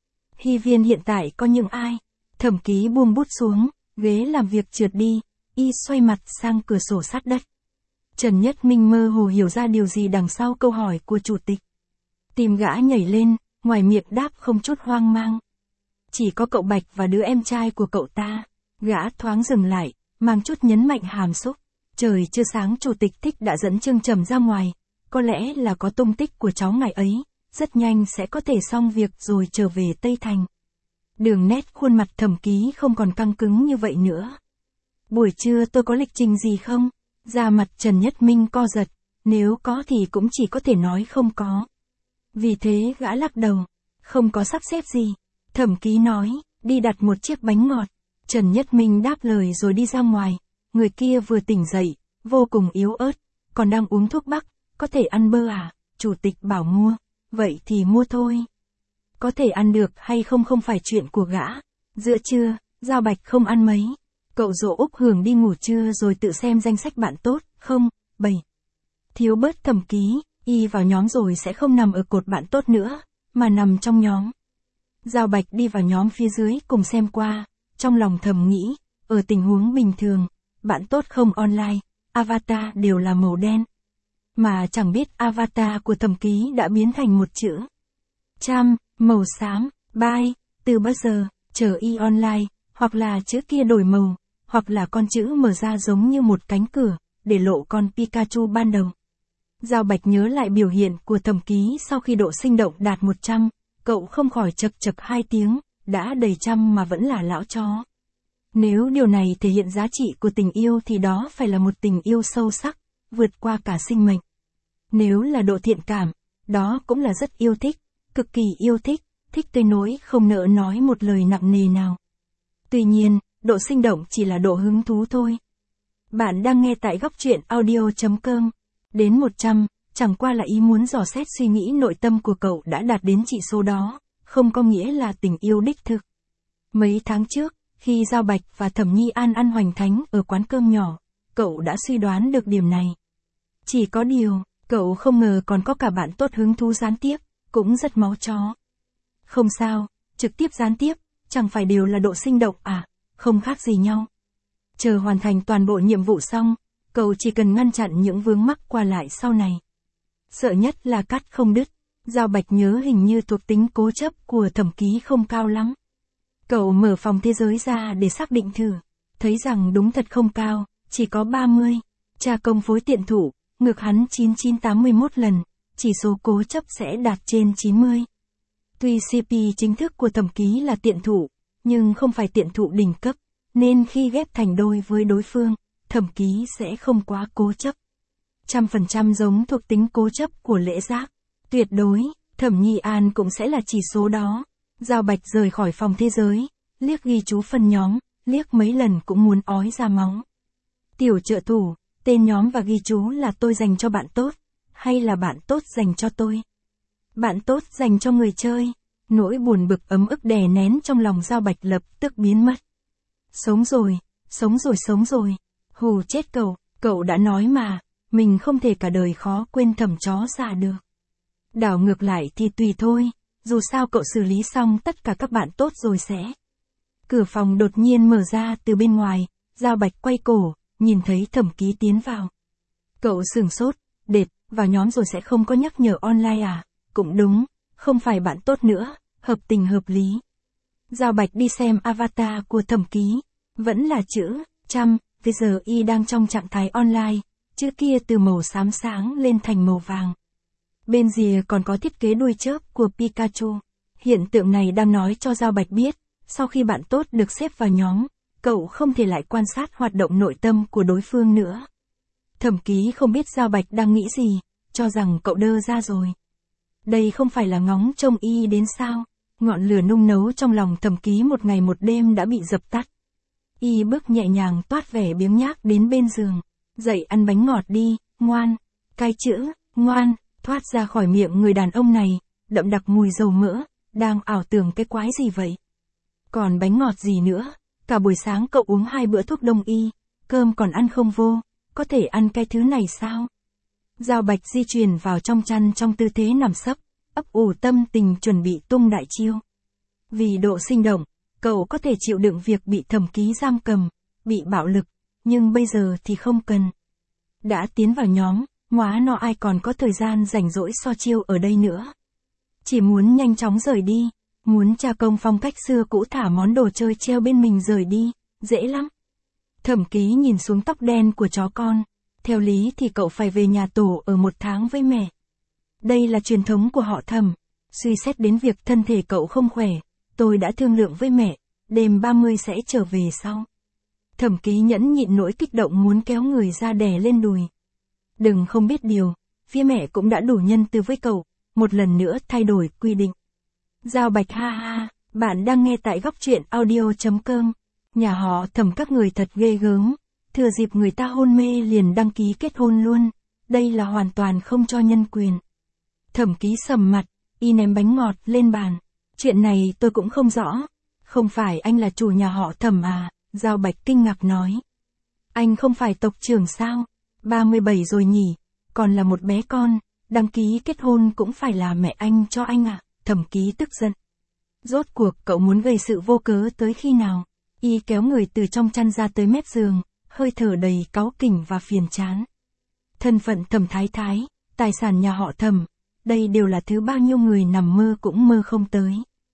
Hy viên hiện tại có những ai? Thẩm Ký buông bút xuống, ghế làm việc trượt đi, y xoay mặt sang cửa sổ sát đất. Trần Nhất Minh mơ hồ hiểu ra điều gì đằng sau câu hỏi của chủ tịch. Tim gã nhảy lên, ngoài miệng đáp không chút hoang mang. Chỉ có cậu Bạch và đứa em trai của cậu ta. Gã thoáng dừng lại, mang chút nhấn mạnh hàm xúc. Trời chưa sáng chủ tịch thích đã dẫn Trương Trầm ra ngoài. Có lẽ là có tung tích của cháu ngài ấy, rất nhanh sẽ có thể xong việc rồi trở về Tây Thành. Đường nét khuôn mặt Thẩm Ký không còn căng cứng như vậy nữa. Buổi trưa tôi có lịch trình gì không? Da mặt Trần Nhất Minh co giật, nếu có thì cũng chỉ có thể nói không có. Vì thế gã lắc đầu, không có sắp xếp gì. Thẩm Ký nói, đi đặt một chiếc bánh ngọt. Trần Nhất Minh đáp lời rồi đi ra ngoài. Người kia vừa tỉnh dậy, vô cùng yếu ớt, còn đang uống thuốc bắc, có thể ăn bơ à? Chủ tịch bảo mua, vậy thì mua thôi. Có thể ăn được hay không không phải chuyện của gã. Giữa trưa, Giao Bạch không ăn mấy. Cậu dỗ Úc Hưởng đi ngủ trưa rồi tự xem danh sách bạn tốt, không, bảy. Thiếu bớt Thẩm Ký, y vào nhóm rồi sẽ không nằm ở cột bạn tốt nữa, mà nằm trong nhóm. Giao Bạch đi vào nhóm phía dưới cùng xem qua, trong lòng thầm nghĩ, ở tình huống bình thường, bạn tốt không online, avatar đều là màu đen. mà chẳng biết avatar của Thẩm Ký đã biến thành một chữ trăm, màu xám, bye, từ bao giờ, chờ y online, hoặc là chữ kia đổi màu, hoặc là con chữ mở ra giống như một cánh cửa, để lộ con Pikachu ban đầu. Giao Bạch nhớ lại biểu hiện của Thẩm Ký sau khi độ sinh động đạt một trăm, cậu không khỏi chật chật hai tiếng, đã đầy trăm mà vẫn là lão chó. Nếu điều này thể hiện giá trị của tình yêu thì đó phải là một tình yêu sâu sắc, vượt qua cả sinh mệnh. Nếu là độ thiện cảm, đó cũng là rất yêu thích, cực kỳ yêu thích, thích tới nỗi không nỡ nói một lời nặng nề nào. Tuy nhiên, độ sinh động chỉ là độ hứng thú thôi. Bạn đang nghe tại góc truyện audio chấm com. Đến một trăm, chẳng qua là ý muốn dò xét suy nghĩ nội tâm của cậu đã đạt đến chỉ số đó, không có nghĩa là tình yêu đích thực. Mấy tháng trước, khi Giao Bạch và Thẩm Nhi An ăn hoành thánh ở quán cơm nhỏ, cậu đã suy đoán được điểm này. Chỉ có điều, cậu không ngờ còn có cả bạn tốt hứng thú gián tiếp, cũng rất máu chó. Không sao, trực tiếp gián tiếp, chẳng phải đều là độ sinh động à, không khác gì nhau. Chờ hoàn thành toàn bộ nhiệm vụ xong, cậu chỉ cần ngăn chặn những vướng mắc qua lại sau này. Sợ nhất là cắt không đứt, Giao Bạch nhớ hình như thuộc tính cố chấp của Thẩm Ký không cao lắm. Cậu mở phòng thế giới ra để xác định thử, thấy rằng đúng thật không cao, chỉ có ba mươi. Tra công phối tiện thủ, ngược hắn chín nghìn chín trăm tám mươi mốt lần, chỉ số cố chấp sẽ đạt trên chín mươi. Tuy xê pê chính thức của Thẩm Ký là tiện thủ, nhưng không phải tiện thủ đỉnh cấp, nên khi ghép thành đôi với đối phương, Thẩm Ký sẽ không quá cố chấp. Trăm phần trăm giống thuộc tính cố chấp của Lễ Giác. Tuyệt đối, Thẩm Nhi An cũng sẽ là chỉ số đó. Giao Bạch rời khỏi phòng thế giới, liếc ghi chú phân nhóm, liếc mấy lần cũng muốn ói ra máu. Tiểu trợ thủ, tên nhóm và ghi chú là tôi dành cho bạn tốt, hay là bạn tốt dành cho tôi? Bạn tốt dành cho người chơi. Nỗi buồn bực ấm ức đè nén trong lòng Giao Bạch lập tức biến mất. Sống rồi, sống rồi sống rồi. Hù chết cậu, cậu đã nói mà, mình không thể cả đời khó quên Thẩm chó già được. Đảo ngược lại thì tùy thôi, dù sao cậu xử lý xong tất cả các bạn tốt rồi sẽ. Cửa phòng đột nhiên mở ra từ bên ngoài, Giao Bạch quay cổ, nhìn thấy Thẩm Ký tiến vào. Cậu sửng sốt, đệt, vào nhóm rồi sẽ không có nhắc nhở online à? Cũng đúng, không phải bạn tốt nữa, hợp tình hợp lý. Giao Bạch đi xem avatar của Thẩm Ký, vẫn là chữ trăm, bây giờ y đang trong trạng thái online, chữ kia từ màu xám sáng lên thành màu vàng. Bên rìa còn có thiết kế đuôi chớp của Pikachu. Hiện tượng này đang nói cho Giao Bạch biết, sau khi bạn tốt được xếp vào nhóm, cậu không thể lại quan sát hoạt động nội tâm của đối phương nữa. Thẩm Ký không biết Giao Bạch đang nghĩ gì, cho rằng cậu đơ ra rồi. Đây không phải là ngóng trông y đến sao? Ngọn lửa nung nấu trong lòng Thẩm Ký một ngày một đêm đã bị dập tắt. Y bước nhẹ nhàng toát vẻ biếng nhác đến bên giường. Dậy ăn bánh ngọt đi, ngoan. Cái chữ, ngoan, thoát ra khỏi miệng người đàn ông này, đậm đặc mùi dầu mỡ, đang ảo tưởng cái quái gì vậy? Còn bánh ngọt gì nữa? Cả buổi sáng cậu uống hai bữa thuốc đông y, cơm còn ăn không vô, có thể ăn cái thứ này sao? Giao Bạch di chuyển vào trong chăn trong tư thế nằm sấp, ấp ủ tâm tình chuẩn bị tung đại chiêu. Vì độ sinh động, cậu có thể chịu đựng việc bị Thẩm Ký giam cầm, bị bạo lực, nhưng bây giờ thì không cần. Đã tiến vào nhóm, hóa nó ai còn có thời gian rảnh rỗi so chiêu ở đây nữa. Chỉ muốn nhanh chóng rời đi, muốn tra công phong cách xưa cũ thả món đồ chơi treo bên mình rời đi, dễ lắm. Thẩm Ký nhìn xuống tóc đen của chó con, theo lý thì cậu phải về nhà tổ ở một tháng với mẹ. Đây là truyền thống của họ Thẩm, suy xét đến việc thân thể cậu không khỏe, tôi đã thương lượng với mẹ, đêm ba mươi sẽ trở về sau. Thẩm Ký nhẫn nhịn nỗi kích động muốn kéo người ra đè lên đùi. Đừng không biết điều, phía mẹ cũng đã đủ nhân từ với cậu, một lần nữa thay đổi quy định. Giao Bạch ha ha, bạn đang nghe tại góc truyện audio chấm com. Nhà họ Thẩm các người thật ghê gớm, thừa dịp người ta hôn mê liền đăng ký kết hôn luôn, đây là hoàn toàn không cho nhân quyền. Thẩm Ký sầm mặt, y ném bánh ngọt lên bàn. Chuyện này tôi cũng không rõ, không phải anh là chủ nhà họ Thẩm à? Giao Bạch kinh ngạc nói. Anh không phải tộc trưởng sao? ba mươi bảy rồi nhỉ, còn là một bé con, đăng ký kết hôn cũng phải là mẹ anh cho anh à? Thẩm Ký tức giận. Rốt cuộc cậu muốn gây sự vô cớ tới khi nào? Y kéo người từ trong chăn ra tới mép giường, hơi thở đầy cáu kỉnh và phiền chán. thân phận Thẩm Thái Thái, tài sản nhà họ Thẩm, đây đều là thứ bao nhiêu người nằm mơ cũng mơ không tới.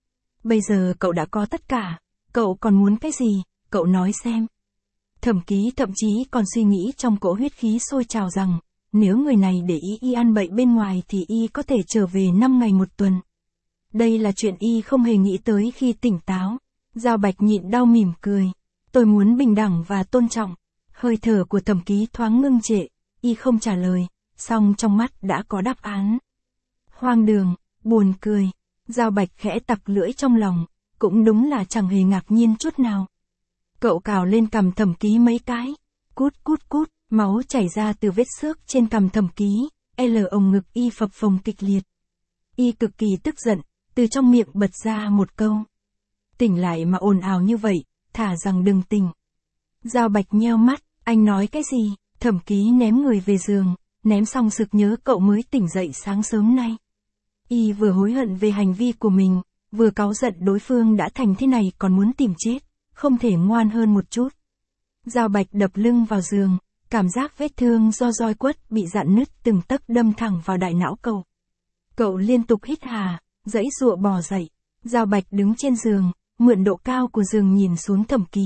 Bây giờ cậu đã có tất cả, cậu còn muốn cái gì, cậu nói xem. Thẩm Ký thậm chí còn suy nghĩ trong cỗ huyết khí sôi trào rằng, nếu người này để ý y ăn bậy bên ngoài thì y có thể trở về năm ngày một tuần. Đây là chuyện y không hề nghĩ tới khi tỉnh táo. Giao Bạch nhịn đau mỉm cười. Tôi muốn bình đẳng và tôn trọng. Hơi thở của Thẩm Ký thoáng ngưng trệ, y không trả lời, song trong mắt đã có đáp án. Hoang đường, buồn cười. Giao Bạch khẽ tặc lưỡi trong lòng, cũng đúng là chẳng hề ngạc nhiên chút nào. Cậu cào lên cằm Thẩm Ký mấy cái. Cút cút cút, máu chảy ra từ vết xước trên cằm Thẩm Ký, L ồng ngực y phập phồng kịch liệt. Y cực kỳ tức giận, từ trong miệng bật ra một câu. Tỉnh lại mà ồn ào như vậy, thả rằng đừng tỉnh. Giao Bạch nheo mắt, anh nói cái gì? Thẩm Ký ném người về giường, ném xong sực nhớ cậu mới tỉnh dậy sáng sớm nay. Y vừa hối hận về hành vi của mình, vừa cáu giận đối phương đã thành thế này còn muốn tìm chết, không thể ngoan hơn một chút. Giao Bạch đập lưng vào giường, cảm giác vết thương do roi quất bị rạn nứt từng tấc đâm thẳng vào đại não cậu. Cậu liên tục hít hà, giãy giụa bò dậy. Giao Bạch đứng trên giường, mượn độ cao của giường nhìn xuống Thẩm Ký.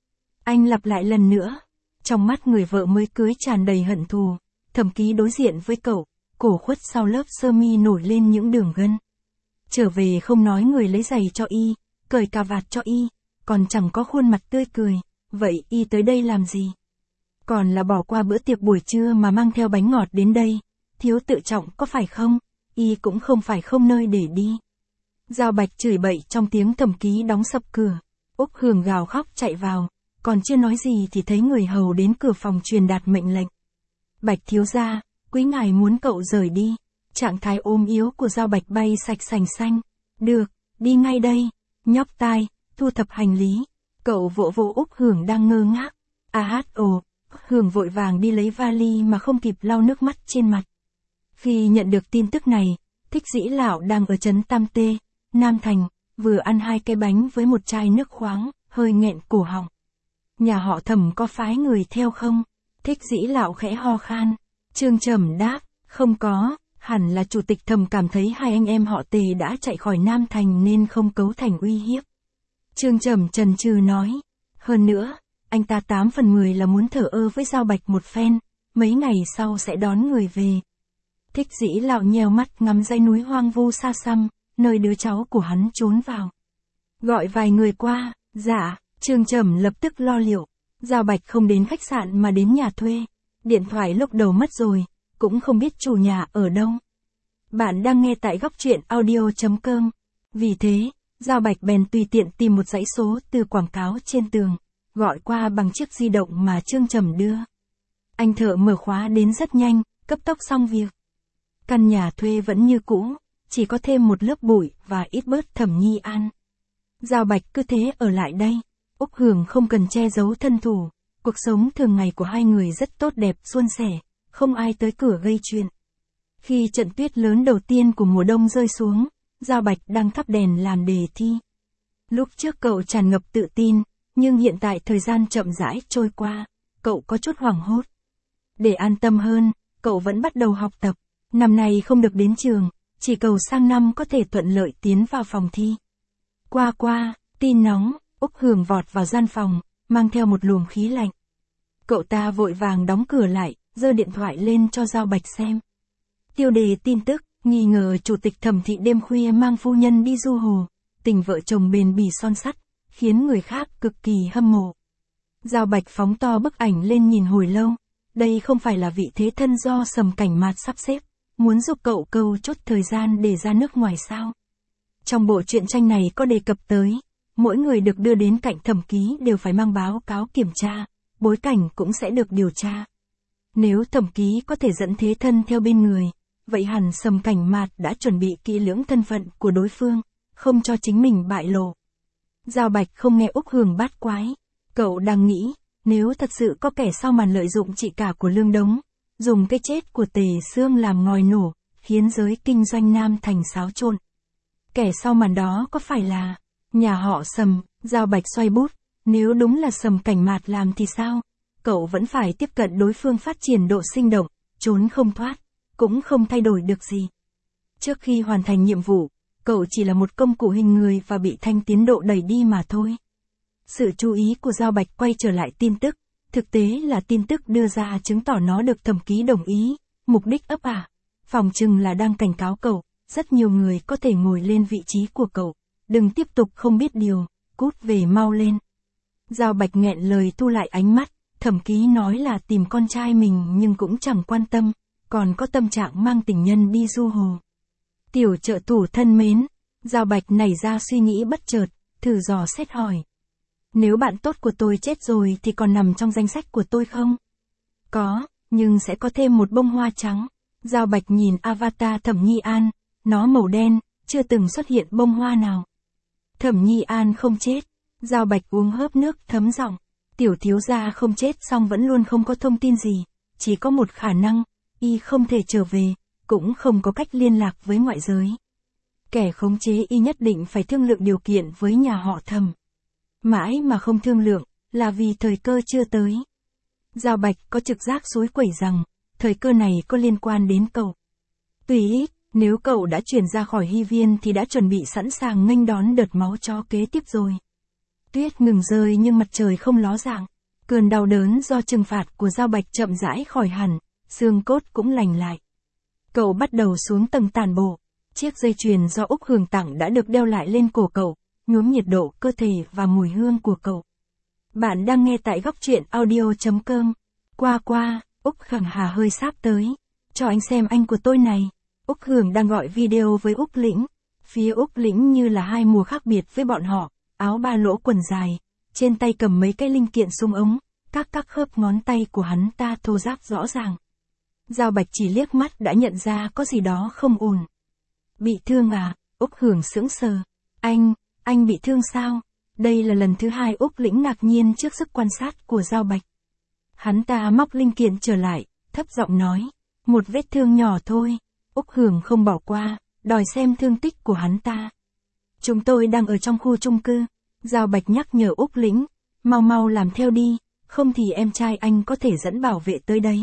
Anh lặp lại lần nữa. Trong mắt người vợ mới cưới tràn đầy hận thù. Thẩm Ký đối diện với cậu, cổ khuất sau lớp sơ mi nổi lên những đường gân. Trở về không nói người lấy giày cho y, cởi cà vạt cho y, còn chẳng có khuôn mặt tươi cười. Vậy y tới đây làm gì? Còn là bỏ qua bữa tiệc buổi trưa mà mang theo bánh ngọt đến đây. Thiếu tự trọng có phải không? Y cũng không phải không nơi để đi. Giao Bạch chửi bậy trong tiếng Thẩm Ký đóng sập cửa. Úc Hường gào khóc chạy vào, còn chưa nói gì thì thấy người hầu đến cửa phòng truyền đạt mệnh lệnh. Bạch thiếu gia, quý ngài muốn cậu rời đi. Trạng thái ốm yếu của Giao Bạch bay sạch sành xanh. Được, đi ngay đây. Nhóc tai, thu thập hành lý. Cậu vỗ vỗ Úc Hường đang ngơ ngác. A hát ồ, Hường vội vàng đi lấy vali mà không kịp lau nước mắt trên mặt. Khi nhận được tin tức này, Thích Dĩ Lão đang ở trấn Tam Tê, Nam Thành, vừa ăn hai cái bánh với một chai nước khoáng, hơi nghẹn cổ họng. Nhà họ Thẩm có phái người theo không? Thích Dĩ Lão khẽ ho khan. Trương Trầm đáp, không có, hẳn là chủ tịch Thẩm cảm thấy hai anh em họ Tề đã chạy khỏi Nam Thành nên không cấu thành uy hiếp. Trương Trầm chần chừ nói, hơn nữa, anh ta tám phần mười là muốn thở ơ với Giao Bạch một phen, mấy ngày sau sẽ đón người về. Thích Dĩ Lão nheo mắt ngắm dãy núi hoang vu xa xăm, nơi đứa cháu của hắn trốn vào. Gọi vài người qua, dạ, Trương Trầm lập tức lo liệu. Giao Bạch không đến khách sạn mà đến nhà thuê. Điện thoại lúc đầu mất rồi, cũng không biết chủ nhà ở đâu. Bạn đang nghe tại góc truyện audio chấm com. Vì thế, Giao Bạch bèn tùy tiện tìm một dãy số từ quảng cáo trên tường, gọi qua bằng chiếc di động mà Trương Trầm đưa. Anh thợ mở khóa đến rất nhanh, cấp tốc xong việc. Căn nhà thuê vẫn như cũ, chỉ có thêm một lớp bụi và ít bớt Thẩm Nhi An. Giao Bạch cứ thế ở lại đây. Úc Hường không cần che giấu thân thủ, cuộc sống thường ngày của hai người rất tốt đẹp suôn sẻ, không ai tới cửa gây chuyện. Khi trận tuyết lớn đầu tiên của mùa đông rơi xuống, Giao Bạch đang thắp đèn làm đề thi. Lúc trước cậu tràn ngập tự tin, nhưng hiện tại thời gian chậm rãi trôi qua, cậu có chút hoảng hốt. Để an tâm hơn, cậu vẫn bắt đầu học tập. Năm nay không được đến trường, chỉ cầu sang năm có thể thuận lợi tiến vào phòng thi. Qua qua, tin nóng, Úc Hường vọt vào gian phòng, mang theo một luồng khí lạnh. Cậu ta vội vàng đóng cửa lại, giơ điện thoại lên cho Giao Bạch xem. Tiêu đề tin tức, nghi ngờ chủ tịch Thẩm thị đêm khuya mang phu nhân đi du hồ, tình vợ chồng bền bỉ son sắt, khiến người khác cực kỳ hâm mộ. Giao Bạch phóng to bức ảnh lên nhìn hồi lâu, đây không phải là vị thế thân do Sầm Cảnh Mạt sắp xếp, muốn giúp cậu câu chốt thời gian để ra nước ngoài sao. Trong bộ truyện tranh này có đề cập tới, mỗi người được đưa đến cạnh Thẩm Ký đều phải mang báo cáo kiểm tra, bối cảnh cũng sẽ được điều tra. Nếu Thẩm Ký có thể dẫn thế thân theo bên người, vậy hẳn Sầm Cảnh Mạt đã chuẩn bị kỹ lưỡng thân phận của đối phương, không cho chính mình bại lộ. Giao Bạch không nghe Úc Hường bát quái, cậu đang nghĩ, nếu thật sự có kẻ sau màn lợi dụng chị cả của Lương Đống, dùng cái chết của Tề Sương làm ngòi nổ, khiến giới kinh doanh Nam Thành xáo trộn. Kẻ sau màn đó có phải là nhà họ Sầm? Giao Bạch xoay bút, nếu đúng là Sầm Cảnh Mạt làm thì sao? Cậu vẫn phải tiếp cận đối phương phát triển độ sinh động, trốn không thoát, cũng không thay đổi được gì. Trước khi hoàn thành nhiệm vụ, cậu chỉ là một công cụ hình người và bị Thanh tiến độ đẩy đi mà thôi. Sự chú ý của Giao Bạch quay trở lại tin tức, thực tế là tin tức đưa ra chứng tỏ nó được thẩm ký đồng ý, mục đích ấp ả. Phòng chừng là đang cảnh cáo cậu, rất nhiều người có thể ngồi lên vị trí của cậu, đừng tiếp tục không biết điều, cút về mau lên. Giao Bạch nghẹn lời thu lại ánh mắt, thẩm ký nói là tìm con trai mình nhưng cũng chẳng quan tâm, còn có tâm trạng mang tình nhân đi du hồ. Tiểu trợ thủ thân mến, Giao Bạch nảy ra suy nghĩ bất chợt, thử dò xét hỏi. Nếu bạn tốt của tôi chết rồi thì còn nằm trong danh sách của tôi không? Có, nhưng sẽ có thêm một bông hoa trắng. Giao Bạch nhìn avatar Thẩm Nhi An, nó màu đen, chưa từng xuất hiện bông hoa nào. Thẩm Nhi An không chết. Giao Bạch uống hớp nước thấm giọng. Tiểu thiếu gia không chết xong vẫn luôn không có thông tin gì, chỉ có một khả năng, y không thể trở về, cũng không có cách liên lạc với ngoại giới. Kẻ khống chế y nhất định phải thương lượng điều kiện với nhà họ Thẩm. Mãi mà không thương lượng, là vì thời cơ chưa tới. Giao Bạch có trực giác xối quẩy rằng, thời cơ này có liên quan đến cậu. Tùy ý, nếu cậu đã chuyển ra khỏi Hy Viên thì đã chuẩn bị sẵn sàng nghênh đón đợt máu chó kế tiếp rồi. Tuyết ngừng rơi nhưng mặt trời không ló dạng. Cơn đau đớn do trừng phạt của Giao Bạch chậm rãi khỏi hẳn, xương cốt cũng lành lại. Cậu bắt đầu xuống tầng tàn bộ. Chiếc dây chuyền do Úc Hường tặng đã được đeo lại lên cổ cậu, nhuốm nhiệt độ cơ thể và mùi hương của cậu. Bạn đang nghe tại góc truyện audio chấm com. Qua qua, Úc Khẳng Hà hơi sáp tới. Cho anh xem anh của tôi này. Úc Hường đang gọi video với Úc Lĩnh. Phía Úc Lĩnh như là hai mùa khác biệt với bọn họ, áo ba lỗ quần dài, trên tay cầm mấy cái linh kiện súng ống, các các khớp ngón tay của hắn ta thô ráp rõ ràng. Giao Bạch chỉ liếc mắt đã nhận ra có gì đó không ổn. Bị thương à? Úc Hường sững sờ. Anh, anh bị thương sao? Đây là lần thứ hai Úc Lĩnh ngạc nhiên trước sức quan sát của Giao Bạch. Hắn ta móc linh kiện trở lại, thấp giọng nói. Một vết thương nhỏ thôi. Úc Hường không bỏ qua, đòi xem thương tích của hắn ta. Chúng tôi đang ở trong khu chung cư. Giao Bạch nhắc nhở Úc Lĩnh. Mau mau làm theo đi, không thì em trai anh có thể dẫn bảo vệ tới đấy.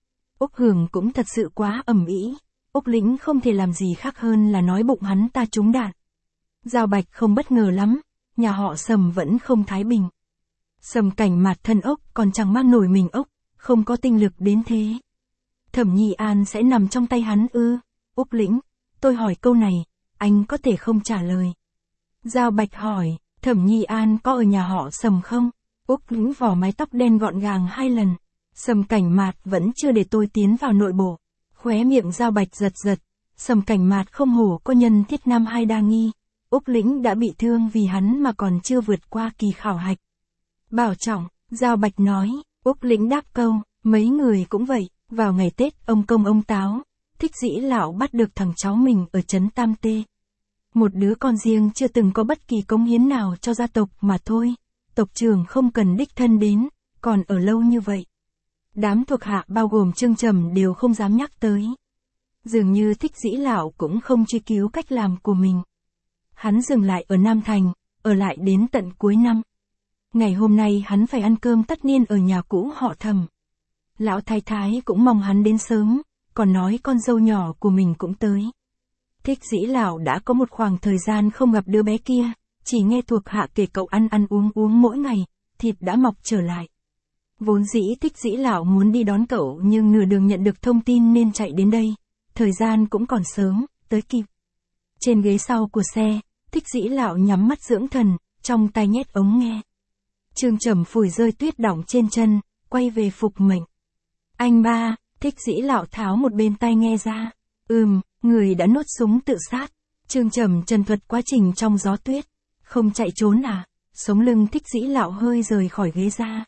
Úc Hường cũng thật sự quá ầm ĩ. Úc Lĩnh không thể làm gì khác hơn là nói bụng hắn ta trúng đạn. Giao Bạch không bất ngờ lắm, nhà họ Sầm vẫn không thái bình. Sầm Cảnh Mạt thân ốc còn chẳng mang nổi mình ốc, không có tinh lực đến thế. Thẩm Nhi An sẽ nằm trong tay hắn ư? Úc Lĩnh, tôi hỏi câu này, anh có thể không trả lời. Giao Bạch hỏi, Thẩm Nhi An có ở nhà họ Sầm không? Úc Lĩnh vỏ mái tóc đen gọn gàng hai lần. Sầm Cảnh Mạt vẫn chưa để tôi tiến vào nội bộ. Khóe miệng Giao Bạch giật giật. Sầm Cảnh Mạt không hổ có nhân thiết nam hai đa nghi. Úc Lĩnh đã bị thương vì hắn mà còn chưa vượt qua kỳ khảo hạch. Bảo trọng, Giao Bạch nói. Úc Lĩnh đáp câu, mấy người cũng vậy. Vào ngày Tết ông Công ông Táo, Thích Dĩ Lão bắt được thằng cháu mình ở trấn Tam Tê. Một đứa con riêng chưa từng có bất kỳ cống hiến nào cho gia tộc mà thôi. Tộc trưởng không cần đích thân đến, còn ở lâu như vậy. Đám thuộc hạ bao gồm Trương Trầm đều không dám nhắc tới. Dường như Thích Dĩ Lão cũng không truy cứu cách làm của mình. Hắn dừng lại ở Nam Thành, ở lại đến tận cuối năm. Ngày hôm nay hắn phải ăn cơm tất niên ở nhà cũ họ Thẩm. Lão thái thái cũng mong hắn đến sớm, còn nói con dâu nhỏ của mình cũng tới. Thích Dĩ Lão đã có một khoảng thời gian không gặp đứa bé kia, chỉ nghe thuộc hạ kể cậu ăn ăn uống uống mỗi ngày, thịt đã mọc trở lại. Vốn dĩ Thích Dĩ Lão muốn đi đón cậu nhưng nửa đường nhận được thông tin nên chạy đến đây, thời gian cũng còn sớm, tới kịp. Trên ghế sau của xe, Thích Dĩ Lão nhắm mắt dưỡng thần, trong tai nhét ống nghe. Trương Trầm phủi rơi tuyết đỏng trên chân, quay về phục mệnh. Anh ba, Thích Dĩ Lão tháo một bên tai nghe ra. Ừm, người đã nốt súng tự sát. Trương Trầm trần thuật quá trình trong gió tuyết. Không chạy trốn à? Sống lưng Thích Dĩ Lão hơi rời khỏi ghế ra.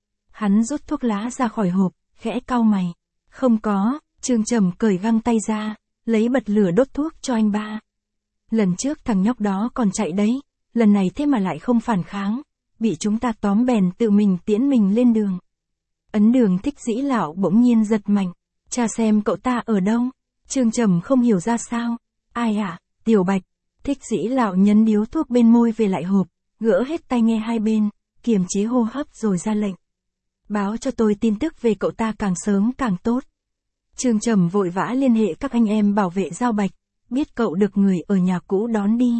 Hắn rút thuốc lá ra khỏi hộp, khẽ cau mày. Không có, Trương Trầm cởi găng tay ra, lấy bật lửa đốt thuốc cho anh ba. Lần trước thằng nhóc đó còn chạy đấy, lần này thế mà lại không phản kháng, bị chúng ta tóm bèn tự mình tiễn mình lên đường. Ấn Đường Thích Dĩ Lão bỗng nhiên giật mạnh, cha xem cậu ta ở đâu. Trương Trầm không hiểu ra sao. Ai ạ? À? Tiểu Bạch. Thích Dĩ Lão nhấn điếu thuốc bên môi về lại hộp, gỡ hết tai nghe hai bên, kiềm chế hô hấp rồi ra lệnh. Báo cho tôi tin tức về cậu ta càng sớm càng tốt. Trương Trầm vội vã liên hệ các anh em bảo vệ Giao Bạch, biết cậu được người ở nhà cũ đón đi.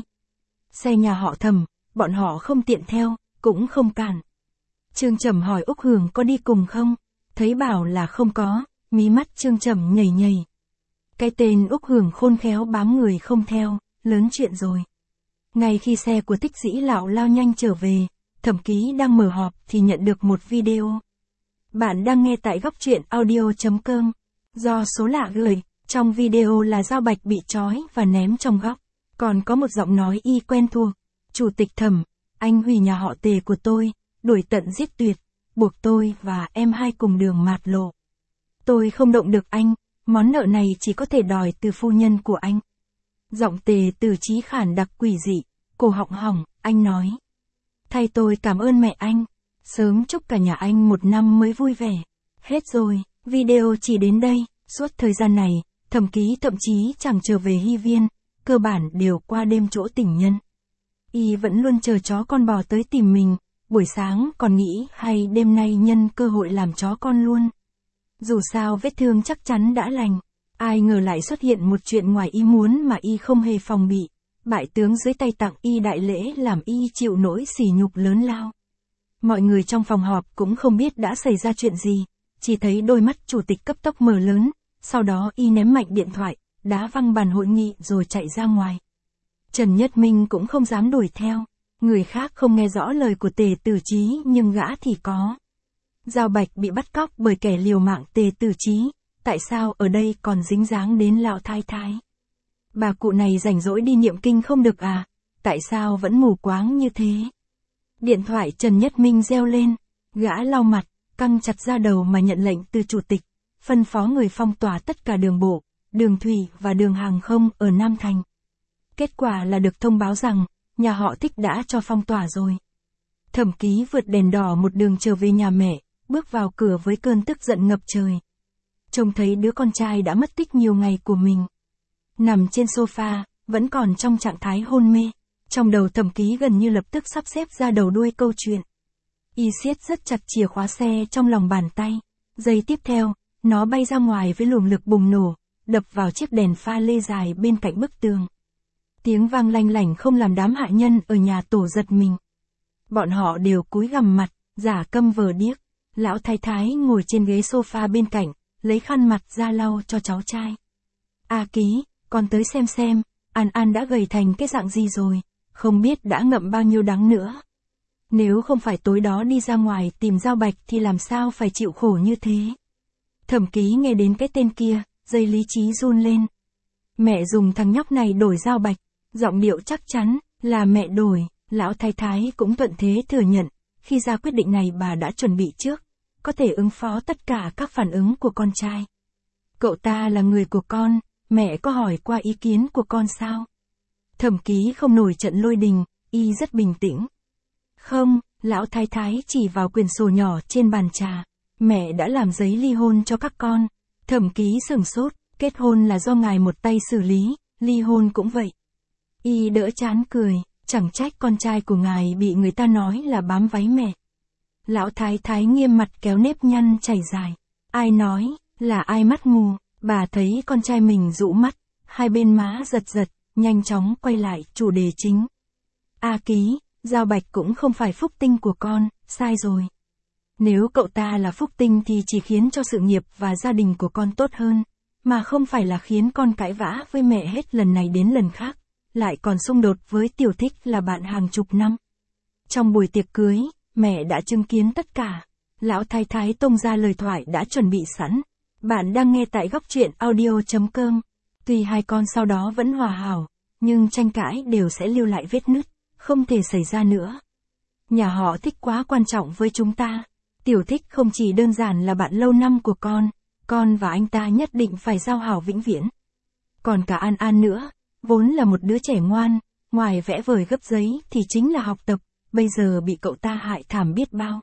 Xe nhà họ Thẩm, bọn họ không tiện theo, cũng không cản. Trương Trầm hỏi Úc Hường có đi cùng không, thấy bảo là không có, mí mắt Trương Trầm nhảy nhảy. Cái tên Úc Hường khôn khéo bám người không theo, lớn chuyện rồi. Ngay khi xe của Tích Dĩ Lão lao nhanh trở về, Thẩm Ký đang mở họp thì nhận được một video. Bạn đang nghe tại góc truyện audio chấm com. Do số lạ gửi, trong video là Giao Bạch bị trói và ném trong góc. Còn có một giọng nói y quen thuộc. Chủ tịch Thẩm, anh hủy nhà họ Tề của tôi, đuổi tận giết tuyệt, buộc tôi và em hai cùng đường mạt lộ. Tôi không động được anh, món nợ này chỉ có thể đòi từ phu nhân của anh. Giọng Tề Từ Chí khản đặc quỷ dị, cổ họng hỏng, anh nói. Thay tôi cảm ơn mẹ anh, sớm chúc cả nhà anh một năm mới vui vẻ. Hết rồi, video chỉ đến đây, suốt thời gian này, Thẩm Ký thậm chí chẳng trở về Hy Viên, cơ bản đều qua đêm chỗ tình nhân. Y vẫn luôn chờ chó con bò tới tìm mình, buổi sáng còn nghĩ hay đêm nay nhân cơ hội làm chó con luôn. Dù sao vết thương chắc chắn đã lành, ai ngờ lại xuất hiện một chuyện ngoài ý muốn mà Y không hề phòng bị. Bại tướng dưới tay tặng Y đại lễ làm Y chịu nỗi sỉ nhục lớn lao. Mọi người trong phòng họp cũng không biết đã xảy ra chuyện gì, chỉ thấy đôi mắt chủ tịch cấp tốc mở lớn, sau đó Y ném mạnh điện thoại, đá văng bàn hội nghị rồi chạy ra ngoài. Trần Nhất Minh cũng không dám đuổi theo, người khác không nghe rõ lời của Tề Tử Chí nhưng gã thì có. Giao Bạch bị bắt cóc bởi kẻ liều mạng Tề Tử Chí, tại sao ở đây còn dính dáng đến lão thái thái? Bà cụ này rảnh rỗi đi niệm kinh không được à, tại sao vẫn mù quáng như thế? Điện thoại Trần Nhất Minh reo lên, gã lau mặt, căng chặt ra đầu mà nhận lệnh từ chủ tịch, phân phó người phong tỏa tất cả đường bộ, đường thủy và đường hàng không ở Nam Thành. Kết quả là được thông báo rằng, nhà họ Thích đã cho phong tỏa rồi. Thẩm Ký vượt đèn đỏ một đường trở về nhà mẹ, bước vào cửa với cơn tức giận ngập trời. Trông thấy đứa con trai đã mất tích nhiều ngày của mình. Nằm trên sofa, vẫn còn trong trạng thái hôn mê. Trong đầu Thẩm Ký gần như lập tức sắp xếp ra đầu đuôi câu chuyện. Y siết rất chặt chìa khóa xe trong lòng bàn tay. Giây tiếp theo, nó bay ra ngoài với luồng lực bùng nổ, đập vào chiếc đèn pha lê dài bên cạnh bức tường. Tiếng vang lanh lảnh không làm đám hạ nhân ở nhà tổ giật mình. Bọn họ đều cúi gằm mặt, giả câm vờ điếc. Lão thái thái ngồi trên ghế sofa bên cạnh, lấy khăn mặt ra lau cho cháu trai. A Ký, con tới xem xem, An An đã gầy thành cái dạng gì rồi, không biết đã ngậm bao nhiêu đắng nữa. Nếu không phải tối đó đi ra ngoài tìm Giao Bạch thì làm sao phải chịu khổ như thế. Thẩm Ký nghe đến cái tên kia, dây lý trí run lên. Mẹ dùng thằng nhóc này đổi Giao Bạch, giọng điệu chắc chắn là mẹ đổi. Lão thái thái cũng thuận thế thừa nhận, khi ra quyết định này bà đã chuẩn bị trước, có thể ứng phó tất cả các phản ứng của con trai. Cậu ta là người của con, mẹ có hỏi qua ý kiến của con sao? Thẩm Ký không nổi trận lôi đình, y rất bình tĩnh. Không, lão thái thái chỉ vào quyển sổ nhỏ trên bàn trà, mẹ đã làm giấy ly hôn cho các con. Thẩm Ký sửng sốt, kết hôn là do ngài một tay xử lý, ly hôn cũng vậy. Y đỡ chán cười, chẳng trách con trai của ngài bị người ta nói là bám váy mẹ. Lão thái thái nghiêm mặt kéo nếp nhăn chảy dài. Ai nói, là ai mắt mù, bà thấy con trai mình rũ mắt, hai bên má giật giật, nhanh chóng quay lại chủ đề chính. A Ký, Giao Bạch cũng không phải phúc tinh của con, sai rồi. Nếu cậu ta là phúc tinh thì chỉ khiến cho sự nghiệp và gia đình của con tốt hơn, mà không phải là khiến con cãi vã với mẹ hết lần này đến lần khác, lại còn xung đột với Tiểu Thích là bạn hàng chục năm. Trong buổi tiệc cưới, mẹ đã chứng kiến tất cả. Lão thái thái tung ra lời thoại đã chuẩn bị sẵn. Bạn đang nghe tại góc truyện audio chấm com. Tuy hai con sau đó vẫn hòa hảo, nhưng tranh cãi đều sẽ lưu lại vết nứt, không thể xảy ra nữa. Nhà họ Thích quá quan trọng với chúng ta. Tiểu Thích không chỉ đơn giản là bạn lâu năm của con, con và anh ta nhất định phải giao hảo vĩnh viễn. Còn cả An An nữa, vốn là một đứa trẻ ngoan, ngoài vẽ vời gấp giấy thì chính là học tập, bây giờ bị cậu ta hại thảm biết bao.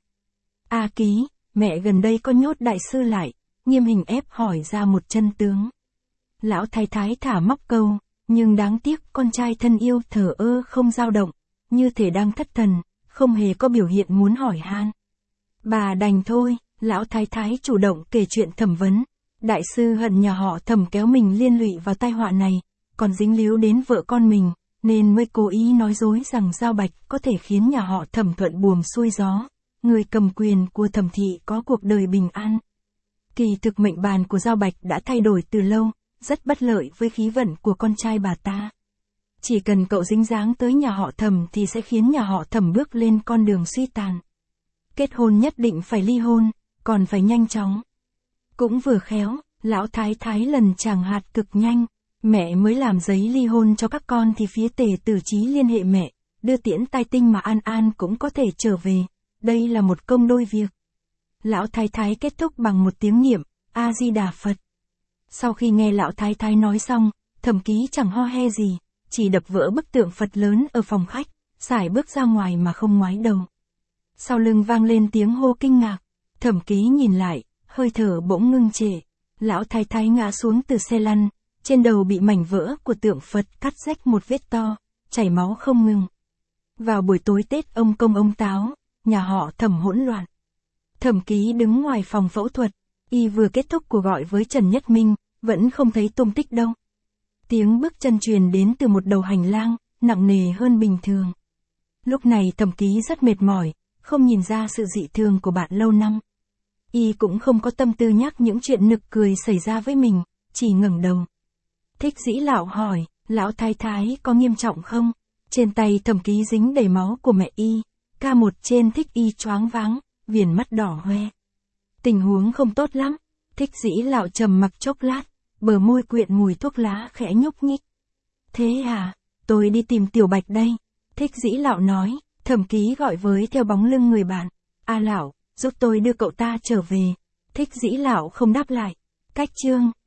A Ký, mẹ gần đây có nhốt đại sư lại, nghiêm hình ép hỏi ra một chân tướng. Lão thái thái thả móc câu, nhưng đáng tiếc con trai thân yêu thờ ơ không dao động, như thể đang thất thần, không hề có biểu hiện muốn hỏi han. Bà đành thôi, lão thái thái chủ động kể chuyện thẩm vấn. Đại sư hận nhà họ Thẩm kéo mình liên lụy vào tai họa này, còn dính líu đến vợ con mình, nên mới cố ý nói dối rằng Giao Bạch có thể khiến nhà họ Thẩm thuận buồm xuôi gió, người cầm quyền của Thẩm thị có cuộc đời bình an. Kỳ thực mệnh bàn của Giao Bạch đã thay đổi từ lâu, rất bất lợi với khí vận của con trai bà ta. Chỉ cần cậu dính dáng tới nhà họ Thẩm thì sẽ khiến nhà họ Thẩm bước lên con đường suy tàn. Kết hôn nhất định phải ly hôn, còn phải nhanh chóng. Cũng vừa khéo, lão thái thái lần chàng hạt cực nhanh, mẹ mới làm giấy ly hôn cho các con thì phía Tề Tử Chí liên hệ mẹ, đưa tiễn tai tinh mà An An cũng có thể trở về, đây là một công đôi việc. Lão thái thái kết thúc bằng một tiếng niệm, A-di-đà Phật. Sau khi nghe lão thái thái nói xong, Thẩm Ký chẳng ho he gì, chỉ đập vỡ bức tượng Phật lớn ở phòng khách, sải bước ra ngoài mà không ngoái đầu. Sau lưng vang lên tiếng hô kinh ngạc, Thẩm Ký nhìn lại, hơi thở bỗng ngưng trệ, lão thái thái ngã xuống từ xe lăn, trên đầu bị mảnh vỡ của tượng Phật cắt rách một vết to, chảy máu không ngừng. Vào buổi tối Tết ông Công ông Táo, nhà họ Thẩm hỗn loạn. Thẩm Ký đứng ngoài phòng phẫu thuật, y vừa kết thúc cuộc gọi với Trần Nhất Minh, vẫn không thấy tung tích đâu. Tiếng bước chân truyền đến từ một đầu hành lang, nặng nề hơn bình thường. Lúc này Thẩm Ký rất mệt mỏi, không nhìn ra sự dị thường của bạn lâu năm. Y cũng không có tâm tư nhắc những chuyện nực cười xảy ra với mình, chỉ ngẩng đầu. Thích Dĩ Lão hỏi, lão thái thái có nghiêm trọng không? Trên tay Thẩm Ký dính đầy máu của mẹ y, ca một trên Thích Y choáng váng, viền mắt đỏ hoe. Tình huống không tốt lắm. Thích Dĩ Lão trầm mặc chốc lát, bờ môi quyện mùi thuốc lá khẽ nhúc nhích. Thế à, tôi đi tìm Tiểu Bạch đây. Thích Dĩ Lão nói, Thẩm Ký gọi với theo bóng lưng người bạn. A Lão, giúp tôi đưa cậu ta trở về. Thích Dĩ Lão không đáp lại. Cách chương